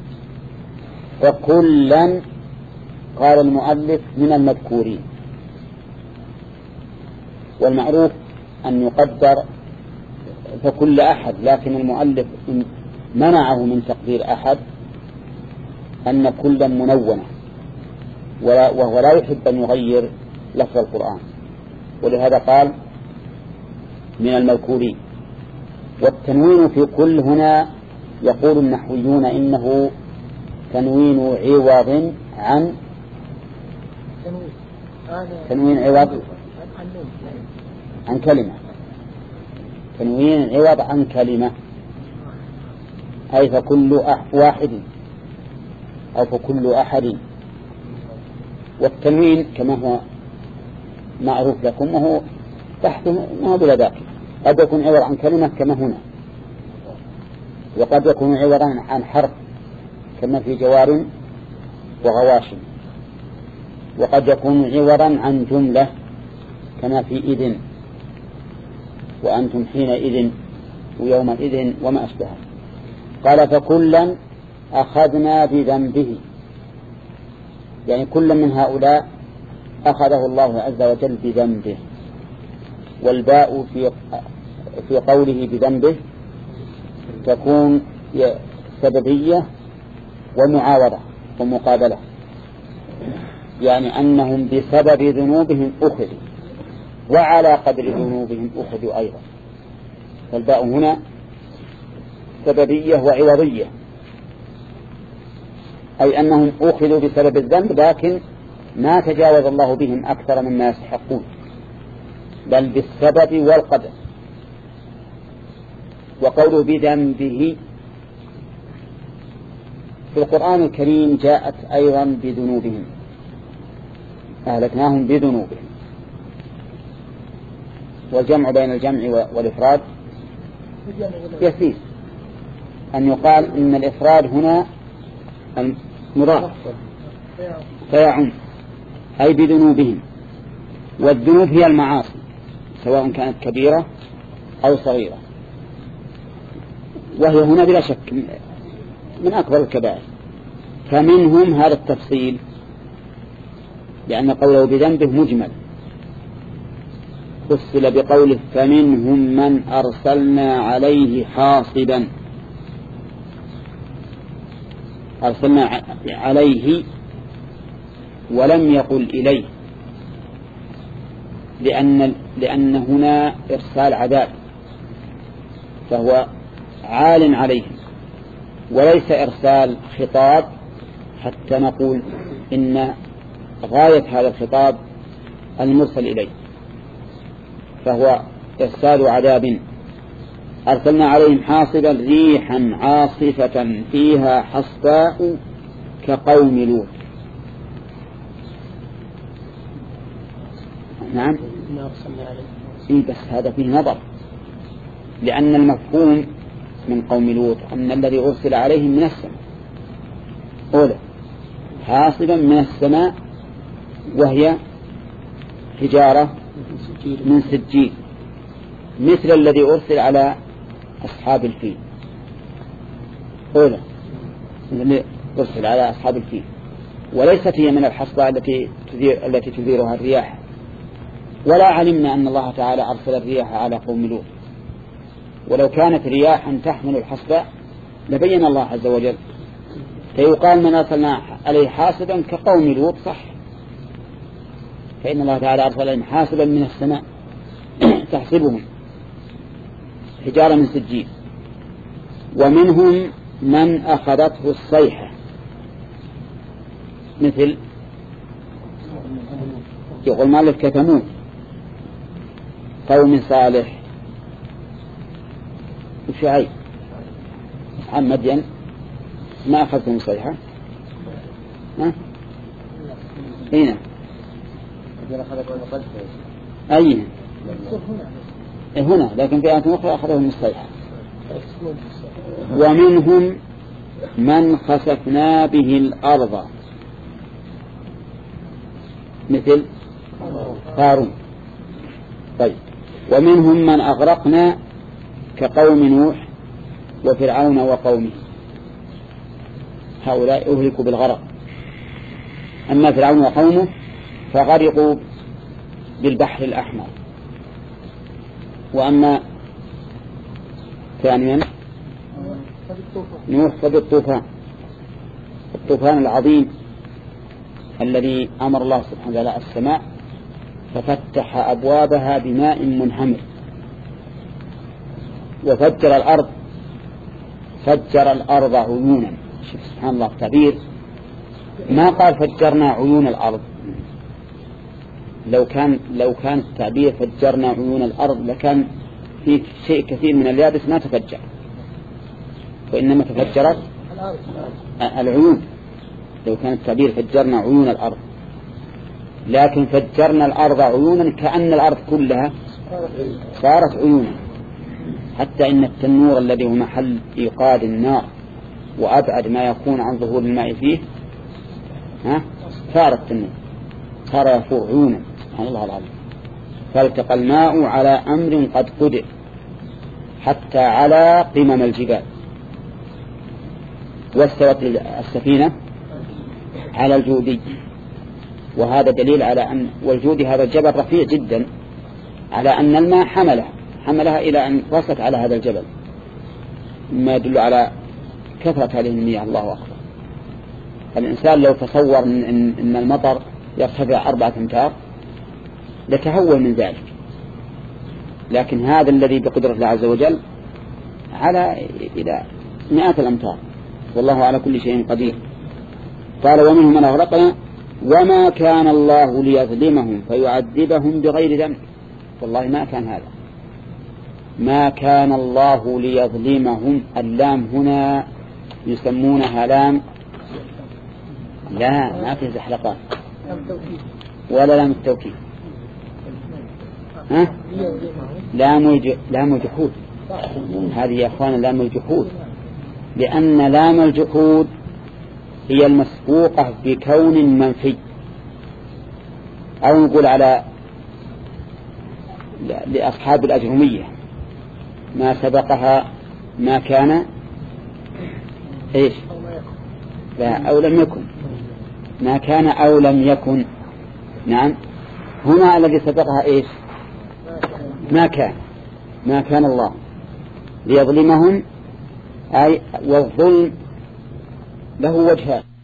وكلا قال المؤلف من المذكورين، والمعروف أن يقدر فكل أحد، لكن المؤلف منعه من تقدير أحد أن كلا منونة، وهو لا يحب أن يغير لفظ القرآن، ولهذا قال من المذكورين. والتنوين في كل هنا يقول النحويون إنه تنوين عوض عن تنوين عوض عن كلمة، تنوين عوض عن كلمة، أي فكل واحد أو فكل أحد. والتنوين كما هو معروف لكم وهو تحته ما هو بلا ذاك، قد يكون عوض عن كلمة كما هنا، وقد يكون عوضا عن حرف كما في جوار وغواشم، وقد يكون عوضا عن جملة كما في إذن وأنتم حينئذ ويومئذ وما أشبه. قال فكلا أخذنا بذنبه، يعني كل من هؤلاء أخذه الله عز وجل بذنبه. والباء في في قوله بذنبه تكون سببية ومعاوضة ومقابلة، يعني أنهم بسبب ذنوبهم أخذوا وعلى قدر ذنوبهم أخذوا أيضا. فالباء هنا سببية وعوضية، أي أنهم أخذوا بسبب الذنب لكن ما تجاوز الله بهم أكثر مما يستحقون، بل بالسبب والقدر. وقوله بذنبه في القرآن الكريم جاءت أيضا بذنوبهم، أهلكناهم بذنوبهم. والجمع بين الجمع والإفراد يسير، أن يقال إن الإفراد هنا مضاف فيعم أي بذنوبهم، والذنوب هي المعاصي سواء كانت كبيرة أو صغيرة، وهي هنا بلا شك من أكبر الكبائر. فمنهم هذا التفصيل لأن قوله بذنبه مجمل، فصل بقوله فمنهم من أرسلنا عليه حاصبا. أرسلنا عليه ولم يقل إليه، لأن, لأن هنا إرسال عذاب فهو عال عليهم، وليس إرسال خطاب حتى نقول إن غاية هذا الخطاب المرسل إليه، فهو إرسال عذاب. أرسلنا عليهم حاصبا ريحا عاصفة فيها حصباء كقوم لوط. نعم إيه بس هذا فيه نظر، لأن المفهوم من قوم لوط أن الذي أرسل عليهم من السماء، أولا حاصبا من السماء وهي حجارة من سجيل مثل الذي أرسل على أصحاب الفيل، أولا الذي أرسل على أصحاب الفيل، وليست هي من الحصبة التي تثير التي تثيرها الرياح، ولا علمنا أن الله تعالى أرسل الرياح على قوم لوط، ولو كانت رياحا تحمل الحصبة لبين الله عز وجل. فيقال من أرسلنا عليه حاصبا كقوم لوط صح، فإن الله تعالى أرسل عليهم حاصبا من السماء تحسبهم حجارة من سجيل. ومنهم من أخذته الصيحة مثل يقول مالك كثمون قوم صالح وشعيب عن مدين ما أخذتهم الصيحة ها هنا أين هنا، لكن في آية أخرى أخذهم الصيحة. ومنهم من خسفنا به الأرض مثل قارون. طيب ومنهم من أغرقنا كقوم نوح وفرعون وقومه، هؤلاء أهلكوا بالغرق. أما فرعون وقومه فغرقوا بالبحر الأحمر. وأما ثانيا نوح فبالطوفان، الطوفان العظيم الذي أمر الله سبحانه وتعالى السماء ففتح أبوابها بماء منهمر، وفجر الأرض فجر الأرض عيونا. شوف سبحان الله تعبير، ما قال فجرنا عيون الأرض، لو كان لو كان التعبير فجرنا عيون الأرض لكان في شيء كثير من اليابس ما تفجر، وإنما تفجرت العيون. لو كان التعبير فجرنا عيون الأرض، لكن فجرنا الأرض عيونا كأن الأرض كلها صارت عيونا، حتى إن التنور الذي هو محل إيقاد النار وأبعد ما يكون عن ظهور الماء فيه ها صار التنور، صار يفور عيونا. سبحان الله العظيم. فالتقى الماء على أمر قد قدر حتى على قمم الجبال، واستوت السفينة على الجودي، وهذا دليل على أن والجودي هذا الجبل رفيع جدا، على أن الماء حملها حملها إلى أن رست على هذا الجبل، ما يدل على كثرة هذه المياه. الله أكبر. الإنسان لو تصور إن, إن المطر يرتفع أربعة أمتار لتهول من ذلك، لكن هذا الذي بقدرة الله عز وجل على إلى مئات الأمتار، والله على كل شيء قدير. قال ومنهم من أغرقنا وما كان الله ليظلمهم فيعذبهم بغير ذنب. والله ما كان هذا، ما كان الله ليظلمهم. اللام هنا يسمونها لام لا ما في زحلقات ولا لام التوكيد، ها لام الج... لام الجحود. هذه يا أخوان لام الجحود، لأن لام الجحود هي المسبوقة بكون منفي، أو نقول على لأصحاب الأجرمية ما سبقها ما كان إيش لا أو لم يكن، ما كان أو لم يكن. نعم هنا الذي سبقها إيش ما كان، ما كان الله ليظلمهم، أي والظلم له وجهان.